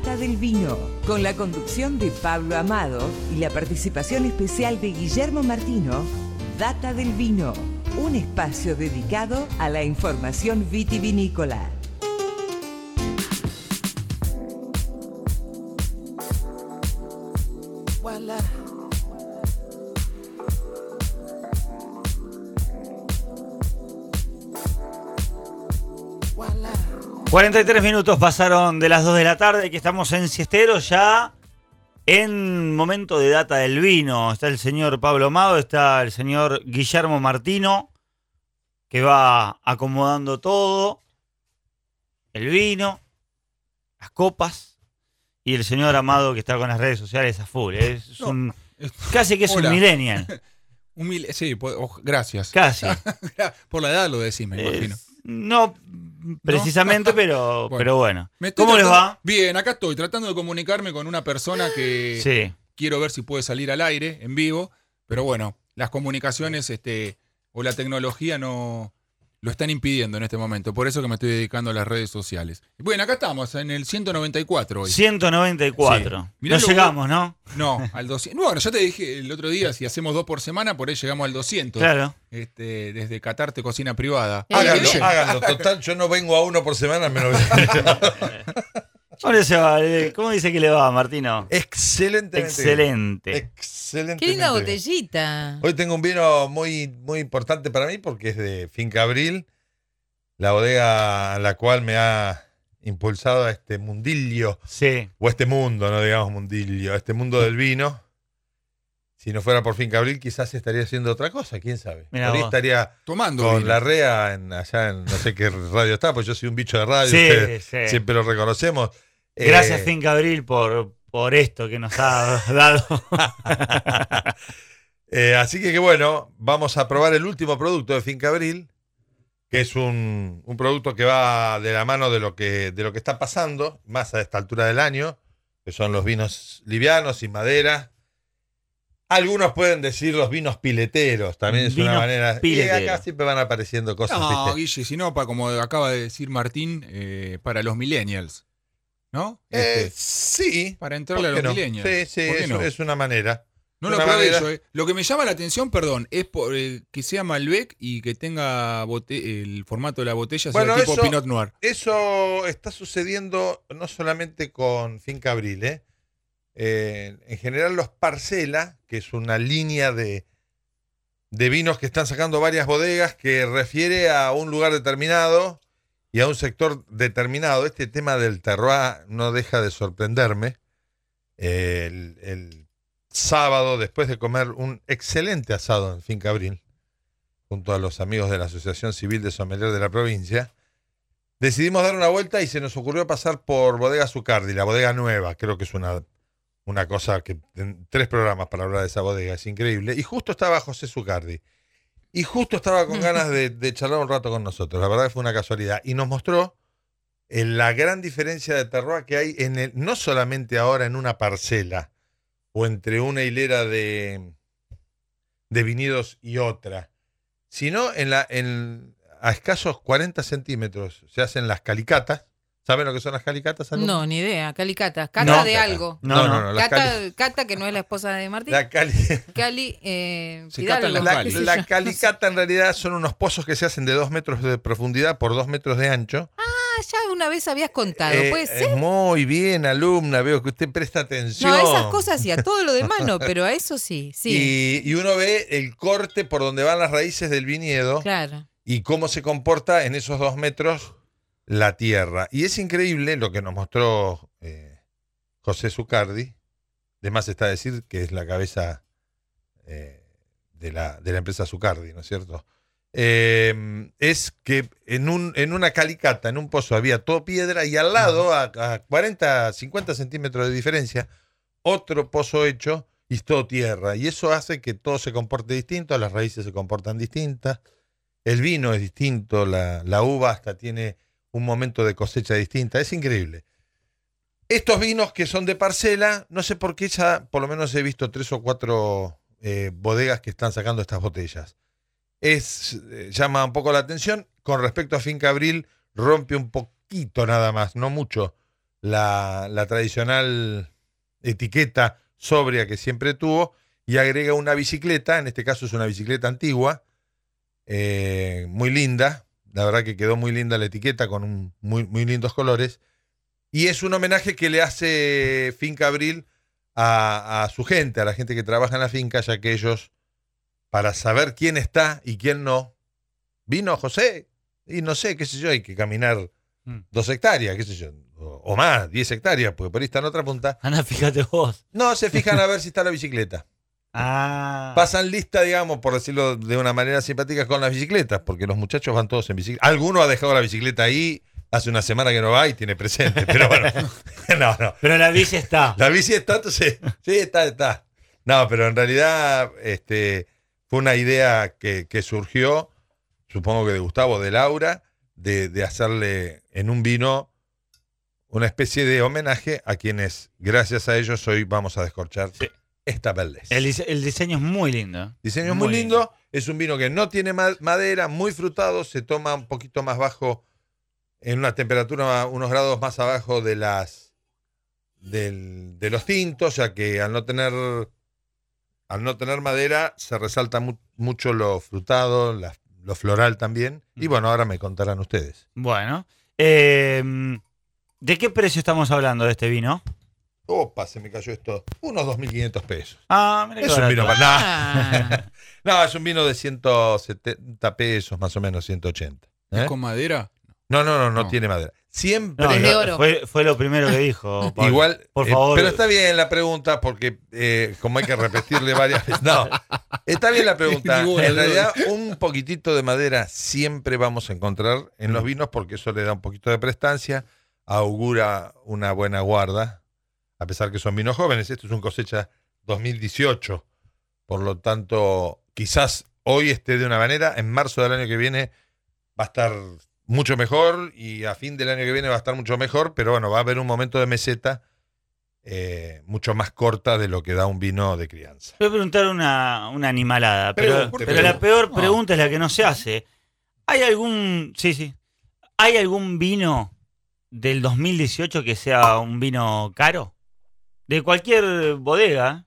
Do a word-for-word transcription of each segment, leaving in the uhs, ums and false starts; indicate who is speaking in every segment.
Speaker 1: Data del Vino, con la conducción de Pablo Amado y la participación especial de Guillermo Martino. Data del Vino, un espacio dedicado a la información vitivinícola.
Speaker 2: cuarenta y tres minutos pasaron de las dos de la tarde, que estamos en Siesteros ya en momento de Data del Vino. Está el señor Pablo Amado, está el señor Guillermo Martino, que va acomodando todo, el vino, las copas, y el señor Amado, que está con las redes sociales a full. Es
Speaker 3: No,
Speaker 2: un,
Speaker 3: es,
Speaker 2: casi que es
Speaker 3: hola.
Speaker 2: un millennial.
Speaker 3: Un mil, sí, pues, oh, gracias.
Speaker 2: Casi.
Speaker 3: Por la edad lo decís, me imagino.
Speaker 2: Es, no precisamente,
Speaker 3: ¿No?
Speaker 2: pero,
Speaker 3: Bueno,
Speaker 2: pero bueno.
Speaker 3: Me estoy
Speaker 2: ¿Cómo les
Speaker 3: tratando-
Speaker 2: va?
Speaker 3: Bien, acá estoy tratando de comunicarme con una persona que
Speaker 2: Sí.
Speaker 3: quiero ver si puede salir al aire, en vivo, pero bueno, las comunicaciones este, o la tecnología no lo están impidiendo en este momento, por eso que me estoy dedicando a las redes sociales. Bueno, acá estamos, en el ciento noventa y cuatro hoy.
Speaker 2: ciento noventa y cuatro.
Speaker 3: Sí. Mirá
Speaker 2: No
Speaker 3: lo-
Speaker 2: llegamos, ¿no?
Speaker 3: No, al doscientos. Bueno, ya te dije el otro día, si hacemos dos por semana, por ahí llegamos al doscientos.
Speaker 2: Claro.
Speaker 3: Este, desde Catarte Cocina Privada.
Speaker 4: Eh,
Speaker 5: Háganlo,
Speaker 3: Bien.
Speaker 5: háganlo. Total, yo no vengo a uno por semana, menos.
Speaker 2: ¿Cómo, le va? ¿Cómo dice que le va, Martino?
Speaker 5: Excelente.
Speaker 2: Excelente.
Speaker 5: Excelente.
Speaker 4: Qué linda botellita.
Speaker 5: Hoy tengo un vino muy, muy importante para mí porque es de Finca Abril, la bodega a la cual me ha impulsado a este mundillo,
Speaker 2: Sí.
Speaker 5: o este mundo, no digamos mundillo, a este mundo del vino. Si no fuera por Finca Abril, quizás estaría haciendo otra cosa, quién sabe.
Speaker 2: Mirá
Speaker 5: Por ahí
Speaker 2: vos.
Speaker 5: estaría
Speaker 3: Tomando
Speaker 5: con
Speaker 3: vino.
Speaker 5: la rea en, allá en no sé qué radio está, pues yo soy un bicho de radio,
Speaker 2: Sí,
Speaker 5: ustedes
Speaker 2: sí.
Speaker 5: siempre lo reconocemos.
Speaker 2: Gracias,
Speaker 5: Eh,
Speaker 2: Finca Abril, por, por esto que nos ha dado.
Speaker 5: Eh, así que, que bueno, vamos a probar el último producto de Finca Abril, que es un, un producto que va de la mano de lo que, de lo que está pasando, más a esta altura del año, que son los vinos livianos, sin madera. Algunos pueden decir los vinos pileteros, también es
Speaker 2: Vinos
Speaker 5: una manera. Y
Speaker 2: pileteros.
Speaker 5: acá siempre van apareciendo cosas.
Speaker 3: No,
Speaker 5: ¿viste?
Speaker 3: Guille, si no, pa- como acaba de decir Martín, eh, para los millennials. ¿No?
Speaker 5: Eh,
Speaker 3: Este,
Speaker 5: sí.
Speaker 3: para entrarle a
Speaker 5: ¿por
Speaker 3: los
Speaker 5: qué no?
Speaker 3: millennials.
Speaker 5: Sí, sí,
Speaker 3: ¿Por qué
Speaker 5: es,
Speaker 3: no?
Speaker 5: es una manera.
Speaker 3: No
Speaker 5: es
Speaker 3: lo
Speaker 5: una
Speaker 3: probé
Speaker 5: manera.
Speaker 3: yo, eh. Lo que me llama la atención, perdón, es por, eh, que sea Malbec y que tenga bote- el formato de la botella sea
Speaker 5: Bueno,
Speaker 3: tipo
Speaker 5: eso-
Speaker 3: Pinot Noir.
Speaker 5: Eso está sucediendo no solamente con Finca Abril, ¿eh? Eh, en general los Parcela, que es una línea de, de vinos que están sacando varias bodegas que refiere a un lugar determinado y a un sector determinado. Este tema del terroir no deja de sorprenderme. Eh, el, el sábado, después de comer un excelente asado en Finca Abril, junto a los amigos de la Asociación Civil de Sommelier de la provincia, decidimos dar una vuelta y se nos ocurrió pasar por Bodega Zucardi, la bodega nueva. Creo que es una, una cosa que... en tres programas para hablar de esa bodega, es increíble. Y justo estaba José Zucardi. Y justo estaba con ganas de, de charlar un rato con nosotros. La verdad que fue una casualidad. Y nos mostró eh, la gran diferencia de terroir que hay, en el, no solamente ahora en una parcela o entre una hilera de, de viñedos y otra, sino en la, en, a escasos cuarenta centímetros se hacen las calicatas. ¿Saben lo que son las calicatas? alumno?
Speaker 4: No, ni idea. Calicata. Cata
Speaker 2: No.
Speaker 4: de algo.
Speaker 2: No, no,
Speaker 5: las
Speaker 4: Cata,
Speaker 5: cali-
Speaker 4: Cata, que no es la esposa de Martín.
Speaker 5: la cali-
Speaker 4: Cali, eh,
Speaker 3: Se
Speaker 4: Fidalgo,
Speaker 3: catan las
Speaker 5: La,
Speaker 3: Cali.
Speaker 4: qué sé
Speaker 5: la
Speaker 4: yo.
Speaker 5: calicata en realidad son unos pozos que se hacen de dos metros de profundidad por dos metros de ancho.
Speaker 4: Ah, ya una vez habías contado,
Speaker 5: Eh,
Speaker 4: ¿puede
Speaker 5: eh,
Speaker 4: ser?
Speaker 5: muy bien, alumna, veo que usted presta atención.
Speaker 4: No, a esas cosas sí, a todo lo demás no, pero a eso sí, sí.
Speaker 5: Y, y uno ve el corte por donde van las raíces del viñedo
Speaker 4: Claro.
Speaker 5: y cómo se comporta en esos dos metros la tierra. Y es increíble lo que nos mostró eh, José Zucardi. De más está decir que es la cabeza eh, de, la, de la empresa Zucardi, ¿no es cierto? Eh, es que en, un, en una calicata, en un pozo, había todo piedra y al lado, a, a cuarenta, cincuenta centímetros de diferencia, otro pozo hecho y es todo tierra. Y eso hace que todo se comporte distinto, las raíces se comportan distintas, el vino es distinto, la, la uva hasta tiene un momento de cosecha distinta. Es increíble. Estos vinos que son de parcela, no sé por qué ya por lo menos he visto tres o cuatro eh, bodegas que están sacando estas botellas. Es, eh, llama un poco la atención. Con respecto a Finca Abril, rompe un poquito nada más, no mucho, la, la tradicional etiqueta sobria que siempre tuvo y agrega una bicicleta, en este caso es una bicicleta antigua, eh, muy linda, la verdad que quedó muy linda la etiqueta con un, muy, muy lindos colores, y es un homenaje que le hace Finca Abril a, a su gente, a la gente que trabaja en la finca, ya que ellos, para saber quién está y quién no, vino José, y no sé, qué sé yo, hay que caminar
Speaker 2: Mm.
Speaker 5: dos hectáreas, qué sé yo, o, o más, diez hectáreas, porque por ahí está en otra punta.
Speaker 2: Anda, fíjate vos.
Speaker 5: No, se fijan a ver si está la bicicleta.
Speaker 2: Ah.
Speaker 5: Pasan lista, digamos, por decirlo de una manera simpática, con las bicicletas, porque los muchachos van todos en bicicleta. Alguno ha dejado la bicicleta ahí, hace una semana que no va y tiene presente, pero bueno, no, no.
Speaker 2: Pero la bici está.
Speaker 5: La bici está, entonces, sí, está, está. No, pero en realidad este, fue una idea que, que surgió, supongo que de Gustavo, de Laura, de, de hacerle en un vino una especie de homenaje a quienes, gracias a ellos, hoy vamos a descorchar
Speaker 2: Sí.
Speaker 5: esta Beldes.
Speaker 2: El, dise- el diseño es muy lindo.
Speaker 5: Diseño muy lindo, es un vino que no tiene ma- madera, muy frutado, se toma un poquito más bajo, en una temperatura unos grados más abajo de las del- de los tintos, o sea que al no tener al no tener madera se resalta mu- mucho lo frutado, la- lo floral también. Y bueno, ahora me contarán ustedes.
Speaker 2: Bueno. eh, ¿De qué precio estamos hablando de este vino?
Speaker 5: Opa, se me cayó esto. Unos dos mil quinientos pesos.
Speaker 2: Ah, mira qué
Speaker 5: Es un
Speaker 2: barato.
Speaker 5: vino para nada.
Speaker 4: Ah,
Speaker 5: No, es un vino de ciento setenta pesos, más o menos ciento ochenta. ¿eh?
Speaker 3: ¿Es con madera?
Speaker 5: No, no, no, no,
Speaker 3: No.
Speaker 5: tiene madera. Siempre.
Speaker 2: No,
Speaker 4: Es de
Speaker 2: no,
Speaker 4: oro.
Speaker 2: Fue, fue lo primero que dijo. Pablo.
Speaker 5: Igual,
Speaker 2: Por
Speaker 5: eh,
Speaker 2: favor.
Speaker 5: pero está bien la pregunta porque eh, como hay que repetirle varias veces. No, está bien la pregunta.
Speaker 3: Ninguna,
Speaker 5: En
Speaker 3: no.
Speaker 5: realidad, un poquitito de madera siempre vamos a encontrar en los vinos porque eso le da un poquito de prestancia, augura una buena guarda, a pesar que son vinos jóvenes. Esto es un cosecha dos mil dieciocho, por lo tanto, quizás hoy esté de una manera, en marzo del año que viene va a estar mucho mejor y a fin del año que viene va a estar mucho mejor, pero bueno, va a haber un momento de meseta eh, mucho más corta de lo que da un vino de crianza.
Speaker 2: Voy a preguntar una, una animalada, pero,
Speaker 5: Pregunte,
Speaker 2: pero la
Speaker 5: pregunte.
Speaker 2: peor
Speaker 3: No.
Speaker 2: pregunta es la que no se hace. ¿Hay algún, sí, sí, ¿hay algún vino del dos mil dieciocho que sea un vino caro? De cualquier bodega.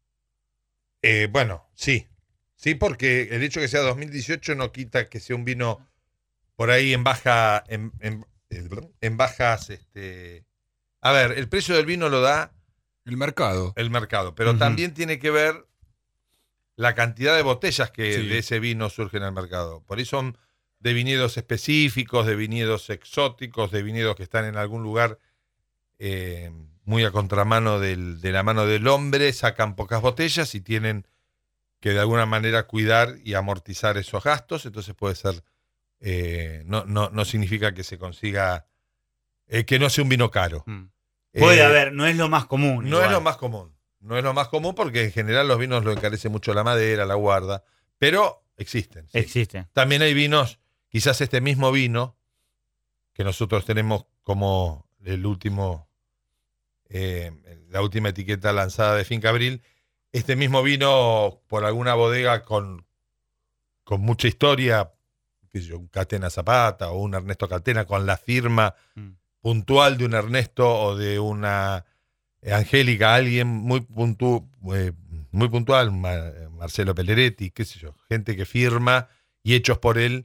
Speaker 5: Eh, bueno, sí, sí, porque el hecho de que sea dos mil dieciocho no quita que sea un vino por ahí en baja, en, en, en bajas, este, a ver, el precio del vino lo da
Speaker 3: El mercado.
Speaker 5: el mercado, pero
Speaker 2: Ujú.
Speaker 5: también tiene que ver la cantidad de botellas que
Speaker 3: Sí.
Speaker 5: de ese vino surgen al mercado. Por ahí son de viñedos específicos, de viñedos exóticos, de viñedos que están en algún lugar eh, muy a contramano del- de la mano del hombre, sacan pocas botellas y tienen que de alguna manera cuidar y amortizar esos gastos, entonces puede ser, eh, no, no, no significa que se consiga, eh, que no sea un vino caro.
Speaker 2: Mm. Puede
Speaker 5: Eh,
Speaker 2: haber, no es lo más común.
Speaker 5: no
Speaker 2: igual.
Speaker 5: es lo más común. No es lo más común porque en general los vinos lo encarece mucho la madera, la guarda. Pero existen. sí.
Speaker 2: Existe.
Speaker 5: También hay vinos, quizás este mismo vino, que nosotros tenemos como el último, eh, la última etiqueta lanzada de Finca Abril, este mismo vino por alguna bodega con, con mucha historia, qué sé yo, un Catena Zapata o un Ernesto Catena con la firma
Speaker 2: Mm.
Speaker 5: puntual de un Ernesto o de una eh, Angélica, alguien muy, puntu- eh, muy puntual, Ma- Marcelo Pelleretti, qué sé yo, gente que firma y hechos por él,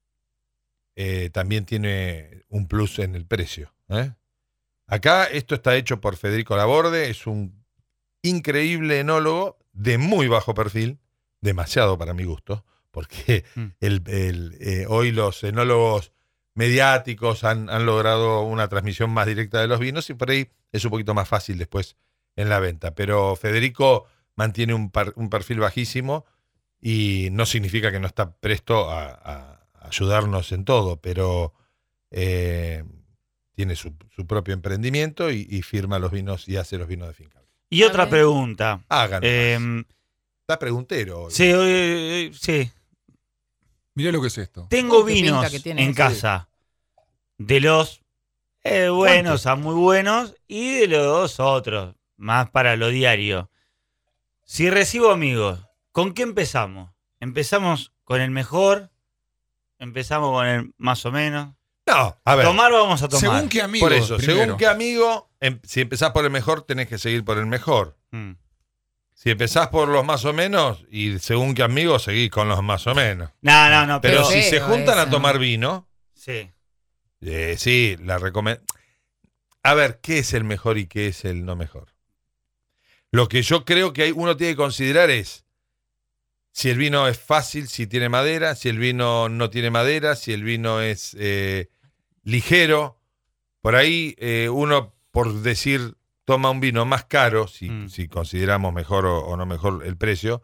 Speaker 5: eh, también tiene un plus en el precio. ¿eh? Acá esto está hecho por Federico Laborde, es un increíble enólogo de muy bajo perfil, demasiado para mi gusto, porque
Speaker 2: Mm.
Speaker 5: el, el, eh, hoy los enólogos mediáticos han, han logrado una transmisión más directa de los vinos y por ahí es un poquito más fácil después en la venta. Pero Federico mantiene un, par- un perfil bajísimo y no significa que no está presto a, a ayudarnos en todo, pero eh, tiene su, su propio emprendimiento y, y firma los vinos y hace los vinos de finca.
Speaker 2: Y otra
Speaker 4: A ver.
Speaker 2: pregunta.
Speaker 5: Háganlo.
Speaker 2: Eh,
Speaker 5: Está preguntero. hoy.
Speaker 2: sí, eh, sí.
Speaker 3: Mirá lo que es esto.
Speaker 2: Tengo
Speaker 4: Uh, qué pinta
Speaker 2: vinos
Speaker 4: que tiene
Speaker 2: en
Speaker 4: ese.
Speaker 2: casa de los eh, buenos a muy buenos y de los otros, más para lo diario. Si recibo amigos, ¿con qué empezamos? ¿Empezamos con el mejor? ¿Empezamos con el más o menos?
Speaker 5: No, a ver.
Speaker 2: Tomar vamos a tomar.
Speaker 3: Según qué amigo.
Speaker 5: Por eso,
Speaker 3: primero.
Speaker 5: según qué amigo, em- si empezás por el mejor, tenés que seguir por el mejor.
Speaker 2: Mm.
Speaker 5: Si empezás por los más o menos, y según qué amigo, seguís con los más o menos.
Speaker 2: No, no, no,
Speaker 5: Pero
Speaker 2: pero,
Speaker 5: si se
Speaker 4: Feo
Speaker 5: juntan a
Speaker 4: eso.
Speaker 5: tomar vino,
Speaker 2: sí.
Speaker 5: eh, sí, la recomiendo. A ver, ¿qué es el mejor y qué es el no mejor? Lo que yo creo que hay, uno tiene que considerar es si el vino es fácil, si tiene madera, si el vino no tiene madera, si el vino es eh, ligero. Por ahí eh, uno, por decir, toma un vino más caro, si,
Speaker 2: Mm.
Speaker 5: si consideramos mejor o, o no mejor el precio,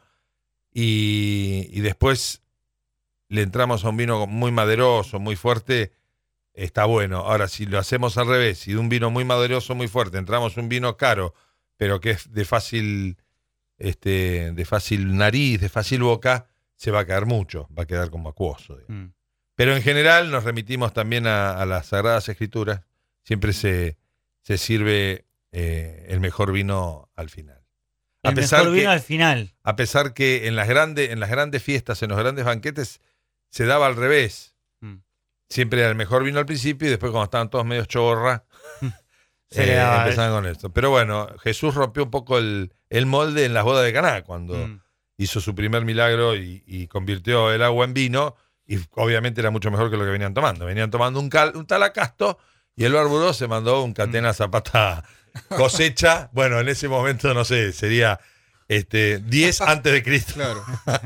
Speaker 5: y, y después le entramos a un vino muy maderoso, muy fuerte, está bueno. Ahora, si lo hacemos al revés, si de un vino muy maderoso, muy fuerte, entramos a un vino caro, pero que es de fácil, este, de fácil nariz, de fácil boca, se va a caer mucho, va a quedar como acuoso. digamos.
Speaker 2: Mm.
Speaker 5: Pero en general nos remitimos también a, a las Sagradas Escrituras. Siempre se, se sirve eh, el mejor vino al final. A
Speaker 2: El
Speaker 5: pesar,
Speaker 2: mejor vino
Speaker 5: que,
Speaker 2: al final.
Speaker 5: a pesar que en las, grandes, en las grandes fiestas, en los grandes banquetes, se daba al revés.
Speaker 2: Mm.
Speaker 5: Siempre era el mejor vino al principio y después cuando estaban todos medio chorra,
Speaker 2: Se
Speaker 5: eh,
Speaker 2: le daba
Speaker 5: empezaban con esto. Pero bueno, Jesús rompió un poco el, el molde en las bodas de Caná, cuando
Speaker 2: Mm.
Speaker 5: hizo su primer milagro y, y convirtió el agua en vino, y obviamente era mucho mejor que lo que venían tomando. Venían tomando un, cal, un talacasto y el bárbaro se mandó un catena zapata cosecha. Bueno, en ese momento, no sé, sería este, diez antes de Cristo.
Speaker 3: Claro.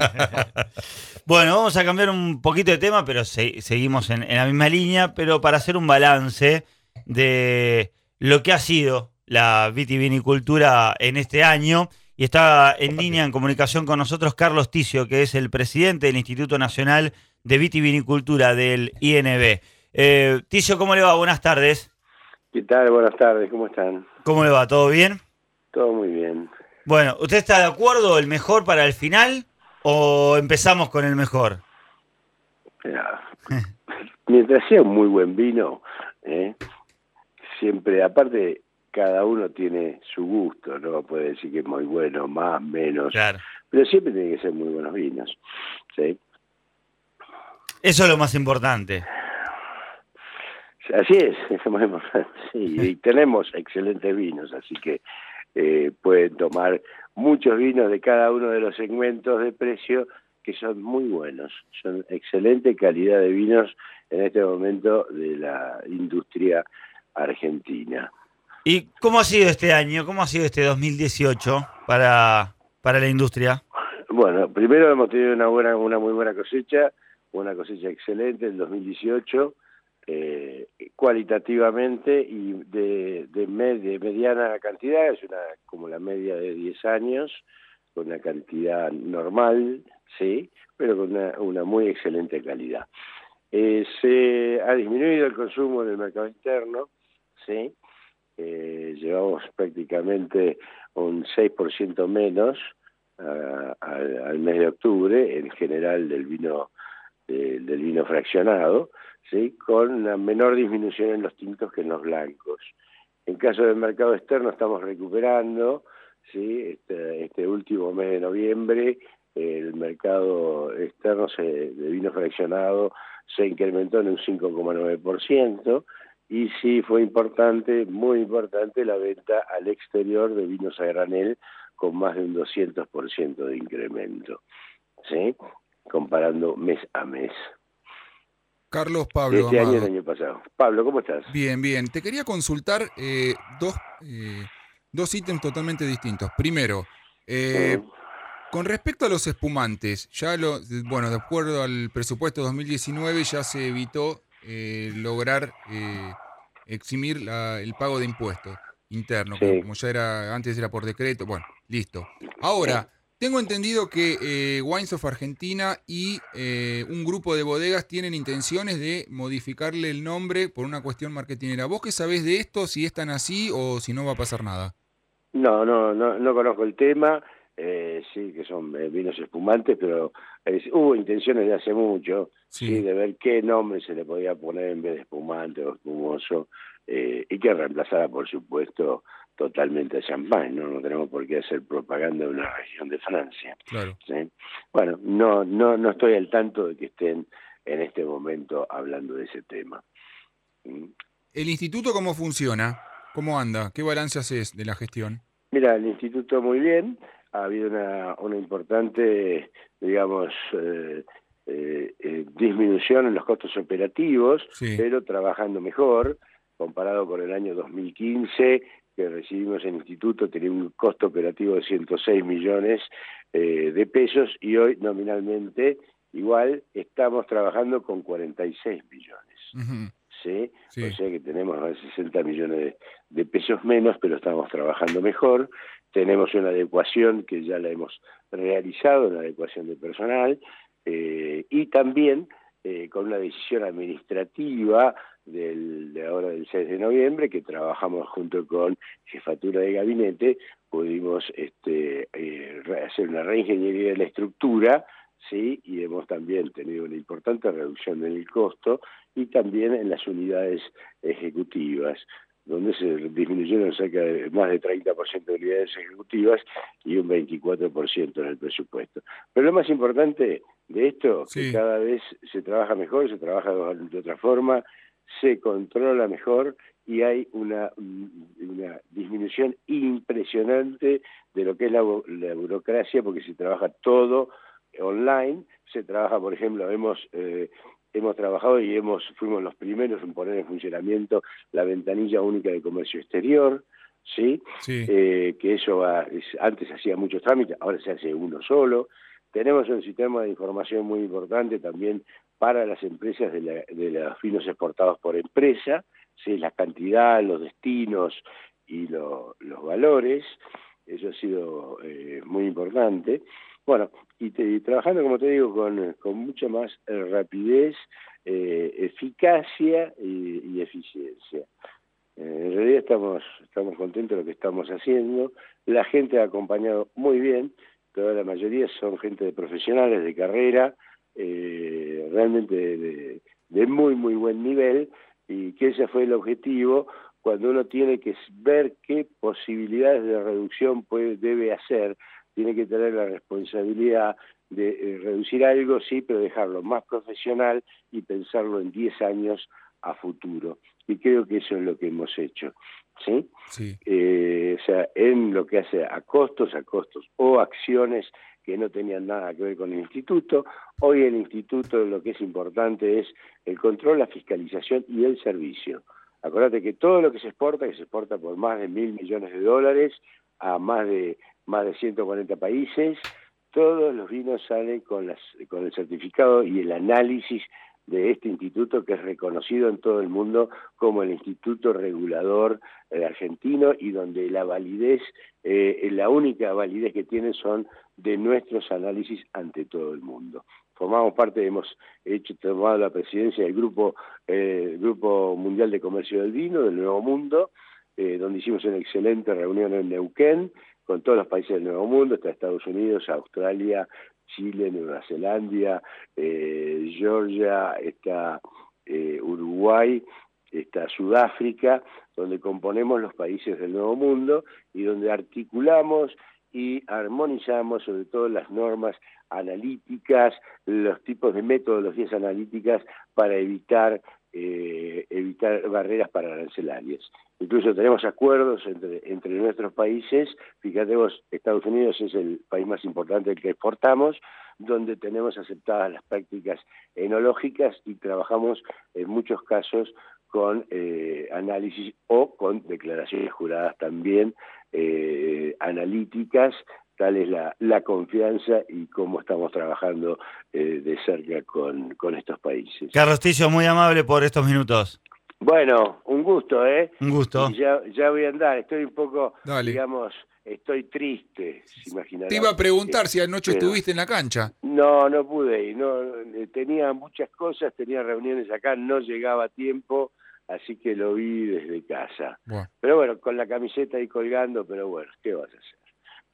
Speaker 2: Bueno, vamos a cambiar un poquito de tema, pero se- seguimos en, en la misma línea, pero para hacer un balance de lo que ha sido la vitivinicultura en este año. Y está en línea, en comunicación con nosotros, Carlos Ticio, que es el presidente del Instituto Nacional de Vitivinicultura del I N B. Eh, Ticio, ¿cómo le va? Buenas tardes.
Speaker 6: ¿Qué tal? Buenas tardes, ¿cómo están?
Speaker 2: ¿Cómo le va? ¿Todo bien?
Speaker 6: Todo muy bien.
Speaker 2: Bueno, ¿usted está de acuerdo el mejor para el final o empezamos con el mejor?
Speaker 6: Mira, mientras sea un muy buen vino, ¿eh? Siempre, aparte, cada uno tiene su gusto, ¿no? Puede decir que es muy bueno, más, menos,
Speaker 2: Claro.
Speaker 6: pero siempre tiene que ser muy buenos vinos, ¿sí?
Speaker 2: Eso es lo más importante.
Speaker 6: Así es, es lo más importante, sí, y tenemos excelentes vinos, así que eh, pueden tomar muchos vinos de cada uno de los segmentos de precio que son muy buenos, son excelente calidad de vinos en este momento de la industria argentina.
Speaker 2: ¿Y cómo ha sido este año? ¿Cómo ha sido este dos mil dieciocho para, para la industria?
Speaker 6: Bueno, primero hemos tenido una buena, una muy buena cosecha, una cosecha excelente en dos mil dieciocho, eh, cualitativamente y de, de, med, de mediana cantidad, es una como la media de diez años, con una cantidad normal, sí, pero con una, una muy excelente calidad. Eh, se ha disminuido el consumo en el mercado interno, sí, eh, llevamos prácticamente un seis por ciento menos uh, al, al mes de octubre, en general del vino eh, del vino fraccionado, sí, con una menor disminución en los tintos que en los blancos. En caso del mercado externo estamos recuperando, sí, este, este último mes de noviembre el mercado externo se, de vino fraccionado se incrementó en un cinco coma nueve por ciento y sí fue importante, muy importante la venta al exterior de vinos a granel con más de un doscientos por ciento de incremento, ¿sí? Comparando mes a mes.
Speaker 3: Carlos, Pablo,
Speaker 6: Este año y
Speaker 3: Amado.
Speaker 6: el año pasado. Pablo, ¿cómo estás?
Speaker 3: Bien, bien. Te quería consultar eh, dos, eh, dos ítems totalmente distintos. Primero, eh,
Speaker 6: Sí.
Speaker 3: con respecto a los espumantes, ya lo, bueno, de acuerdo al presupuesto dos mil diecinueve ya se evitó eh, lograr eh, eximir la- el pago de impuestos internos,
Speaker 6: Sí.
Speaker 3: que como ya era antes era por decreto. Bueno, listo. Ahora, tengo entendido que eh, Wines of Argentina y eh, un grupo de bodegas tienen intenciones de modificarle el nombre por una cuestión marketinera. ¿Vos qué sabés de esto? Si es tan así o si no va a pasar nada.
Speaker 6: No, no, no, no conozco el tema. Eh, sí, que son eh, vinos espumantes, pero eh, hubo intenciones de hace mucho,
Speaker 3: Sí.
Speaker 6: sí. de ver qué nombre se le podía poner en vez de espumante o espumoso, eh, y que reemplazara, por supuesto, totalmente a champán, ¿no? No tenemos por qué hacer propaganda de una región de Francia,
Speaker 3: Claro.
Speaker 6: ¿sí? Bueno, no, no, no estoy al tanto de que estén en este momento hablando de ese tema.
Speaker 3: ¿El instituto cómo funciona? ¿Cómo anda? ¿Qué balance haces de la gestión?
Speaker 6: Mira, el instituto muy bien, ha habido una, una importante, digamos, eh, eh, eh, disminución en los costos operativos,
Speaker 3: Sí.
Speaker 6: pero trabajando mejor, comparado con el año dos mil quince, que recibimos el instituto, tenía un costo operativo de ciento seis millones eh, de pesos, y hoy nominalmente igual estamos trabajando con cuarenta y seis millones.
Speaker 3: Ujú.
Speaker 6: ¿Sí?
Speaker 3: Sí.
Speaker 6: O sea que tenemos más de sesenta millones de, de pesos menos, pero estamos trabajando mejor. Tenemos una adecuación que ya la hemos realizado, una adecuación de personal, eh, y también eh, con una decisión administrativa del, de ahora del seis de noviembre, que trabajamos junto con Jefatura de Gabinete, pudimos este, eh, hacer una reingeniería de la estructura, ¿sí? Y hemos también tenido una importante reducción en el costo y también en las unidades ejecutivas, donde se disminuyeron cerca de más de treinta por ciento de unidades ejecutivas y un veinticuatro por ciento en el presupuesto. Pero lo más importante de esto,
Speaker 3: Sí.
Speaker 6: que cada vez se trabaja mejor, se trabaja de otra forma, se controla mejor y hay una, una disminución impresionante de lo que es la, la burocracia, porque se trabaja todo online. Se trabaja, por ejemplo, hemos eh, hemos trabajado y hemos fuimos los primeros en poner en funcionamiento la ventanilla única de comercio exterior, ¿sí?
Speaker 3: Sí.
Speaker 6: Eh, que eso va, es, antes hacía muchos trámites, ahora se hace uno solo. Tenemos un sistema de información muy importante también para las empresas de, la, de los vinos exportados por empresa, ¿sí? La cantidad, los destinos y lo, los valores. Eso ha sido eh, muy importante. Bueno, y, te, y trabajando, como te digo, con, con mucha más eh, rapidez, eh, eficacia y, y eficiencia. Eh, en realidad estamos, estamos contentos de lo que estamos haciendo. La gente ha acompañado muy bien, toda la mayoría son gente de profesionales de carrera, eh, realmente de, de, de muy, muy buen nivel, y que ese fue el objetivo cuando uno tiene que ver qué posibilidades de reducción puede, debe hacer. Tiene que tener la responsabilidad de eh, reducir algo, sí, pero dejarlo más profesional y pensarlo en diez años a futuro. Y creo que eso es lo que hemos hecho, ¿sí?
Speaker 3: Sí.
Speaker 6: Eh, o sea, en lo que hace a costos, a costos o acciones que no tenían nada que ver con el instituto. Hoy el instituto lo que es importante es el control, la fiscalización y el servicio. Acordate que todo lo que se exporta, que se exporta por más de mil millones de dólares a más de más de ciento cuarenta países, todos los vinos salen con, las, con el certificado y el análisis de este instituto, que es reconocido en todo el mundo como el Instituto Regulador eh, Argentino, y donde la validez, eh, la única validez que tiene son de nuestros análisis ante todo el mundo. Formamos parte, hemos hecho tomado la presidencia del grupo, eh, Grupo Mundial de Comercio del Vino, del Nuevo Mundo, eh, donde hicimos una excelente reunión en Neuquén, con todos los países del Nuevo Mundo, está Estados Unidos, Australia, Chile, Nueva Zelanda, eh, Georgia, está eh, Uruguay, está Sudáfrica, donde componemos los países del Nuevo Mundo y donde articulamos y armonizamos sobre todo las normas analíticas, los tipos de metodologías analíticas para evitar eh, evitar barreras para arancelarias. Incluso tenemos acuerdos entre, entre nuestros países. Fíjate vos, Estados Unidos es el país más importante del que exportamos, donde tenemos aceptadas las prácticas enológicas y trabajamos en muchos casos con eh, análisis o con declaraciones juradas también eh, analíticas. Tal es la, la confianza y cómo estamos trabajando eh, de cerca con, con estos países.
Speaker 2: Carlos Ticio, muy amable por estos minutos.
Speaker 6: Bueno, un gusto, ¿eh?
Speaker 2: Un gusto.
Speaker 6: Y ya, ya voy a andar, estoy un poco,
Speaker 3: Dale.
Speaker 6: digamos, estoy triste, se imaginarán.
Speaker 3: Te iba a preguntar
Speaker 6: Eh,
Speaker 3: si anoche
Speaker 6: pero-
Speaker 3: estuviste en la cancha.
Speaker 6: No, no pude ir, no, eh, tenía muchas cosas, tenía reuniones acá, no llegaba a tiempo, así que lo vi desde casa.
Speaker 3: Bueno,
Speaker 6: Pero bueno, con la camiseta ahí colgando, pero bueno, ¿qué vas a hacer?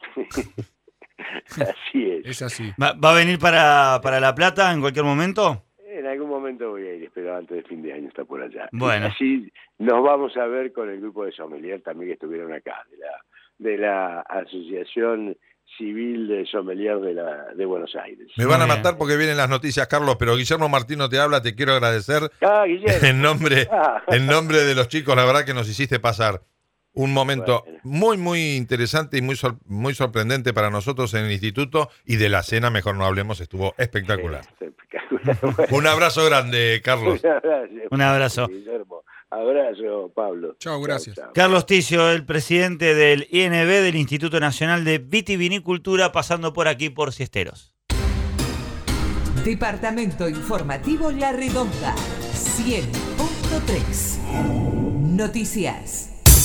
Speaker 6: Así es.
Speaker 3: es así.
Speaker 2: ¿Va, va a venir para, para La Plata en cualquier momento?
Speaker 6: En algún momento voy a ir, espero antes de fin de año está por allá.
Speaker 2: Bueno.
Speaker 6: Así nos vamos a ver con el grupo de sommelier también que estuvieron acá, de la, de la Asociación Civil de Sommelier de, la, de Buenos Aires.
Speaker 5: Me van a
Speaker 2: Muy bien.
Speaker 5: matar porque vienen las noticias, Carlos, pero Guillermo Martino te habla, te quiero agradecer
Speaker 6: Ah, Guillermo.
Speaker 5: en nombre,
Speaker 6: Ah.
Speaker 5: en nombre de los chicos, la verdad que nos hiciste pasar un momento
Speaker 6: Bueno.
Speaker 5: muy, muy interesante y muy, sor- muy sorprendente para nosotros en el instituto, y de la cena, mejor no hablemos, estuvo espectacular.
Speaker 6: Sí, espectacular. Bueno,
Speaker 5: Un abrazo grande, Carlos.
Speaker 6: un abrazo.
Speaker 2: Un abrazo.
Speaker 6: Guillermo. Abrazo, Pablo.
Speaker 3: Chao, gracias.
Speaker 6: chao.
Speaker 2: Carlos Ticio, el presidente del I N B, del Instituto Nacional de Vitivinicultura, pasando por aquí por Siesteros.
Speaker 1: Departamento Informativo La Redonda, cien punto tres. Noticias.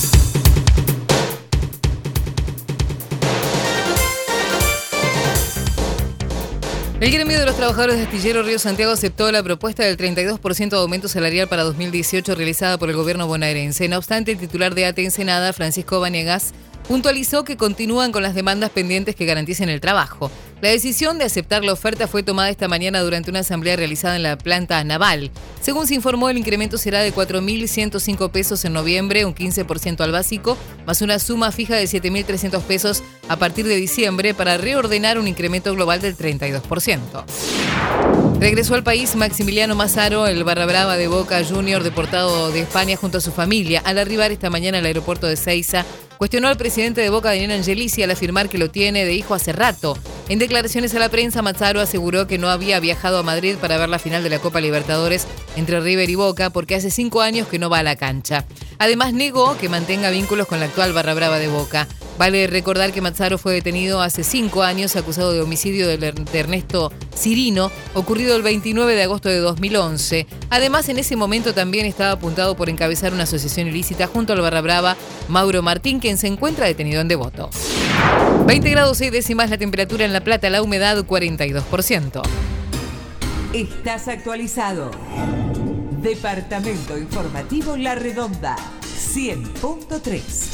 Speaker 4: El gremio de los trabajadores de Astillero Río Santiago aceptó la propuesta del treinta y dos por ciento de aumento salarial para dos mil dieciocho realizada por el gobierno bonaerense. No obstante, el titular de A T E Ensenada, Francisco Vanegas, puntualizó que continúan con las demandas pendientes que garanticen el trabajo. La decisión de aceptar la oferta fue tomada esta mañana durante una asamblea realizada en la planta naval. Según se informó, el incremento será de cuatro mil ciento cinco pesos en noviembre, un quince por ciento al básico, más una suma fija de siete mil trescientos pesos a partir de diciembre para reordenar un incremento global del treinta y dos por ciento. Regresó al país Maximiliano Mazzaro, el barra brava de Boca Junior, deportado de España junto a su familia. Al arribar esta mañana al aeropuerto de Seiza, cuestionó al presidente de Boca, Daniel Angelici, al afirmar que lo tiene de hijo hace rato. En declaraciones a la prensa, Mazzaro aseguró que no había viajado a Madrid para ver la final de la Copa Libertadores entre River y Boca porque hace cinco años que no va a la cancha. Además, negó que mantenga vínculos con la actual barra brava de Boca. Vale recordar que Mazzaro fue detenido hace cinco años acusado de homicidio de Ernesto Cirino, ocurrido el veintinueve de agosto de dos mil once. Además, en ese momento también estaba apuntado por encabezar una asociación ilícita junto al barra brava Mauro Martín, quien se encuentra detenido en Devoto. veinte grados seis décimas la temperatura en La Plata, la humedad cuarenta y dos por ciento.
Speaker 1: Estás actualizado. Departamento Informativo La Redonda, cien punto tres.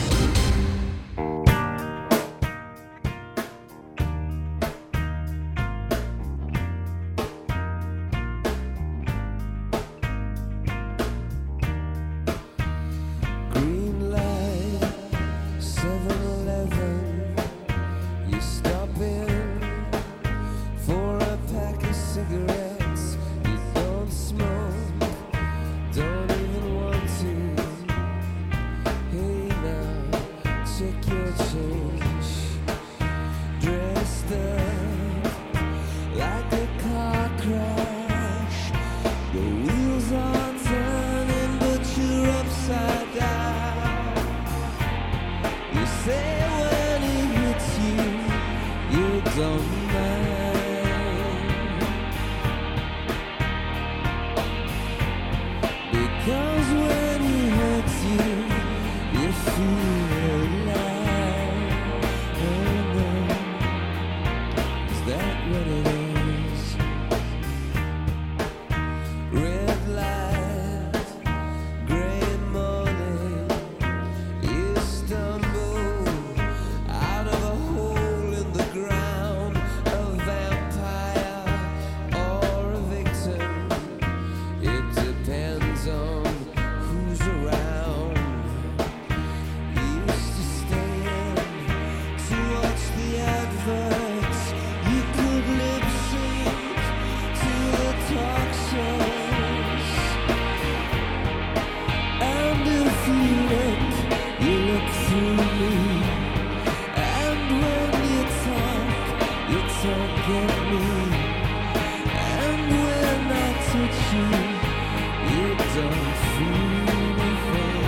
Speaker 7: Green light, seven eleven. You stop in for a pack of cigarettes. You don't smoke, don't even want to. Hey now, check your change. Dressed up like a car crash. The wheels are turning, but you're upside down. You say when it hits you, you don't mind. Because when he hurts you, you feel alive. Oh no, is that what it is? Red light, gray morning. You stumble out of a hole in the ground, a vampire or a victim. It depends on who's around. You used to stand to watch the adverts. You could lip sync to the talk shows. And if you look, you look through me. And when you talk, you talk at me. And when I touch you, you don't feel anything.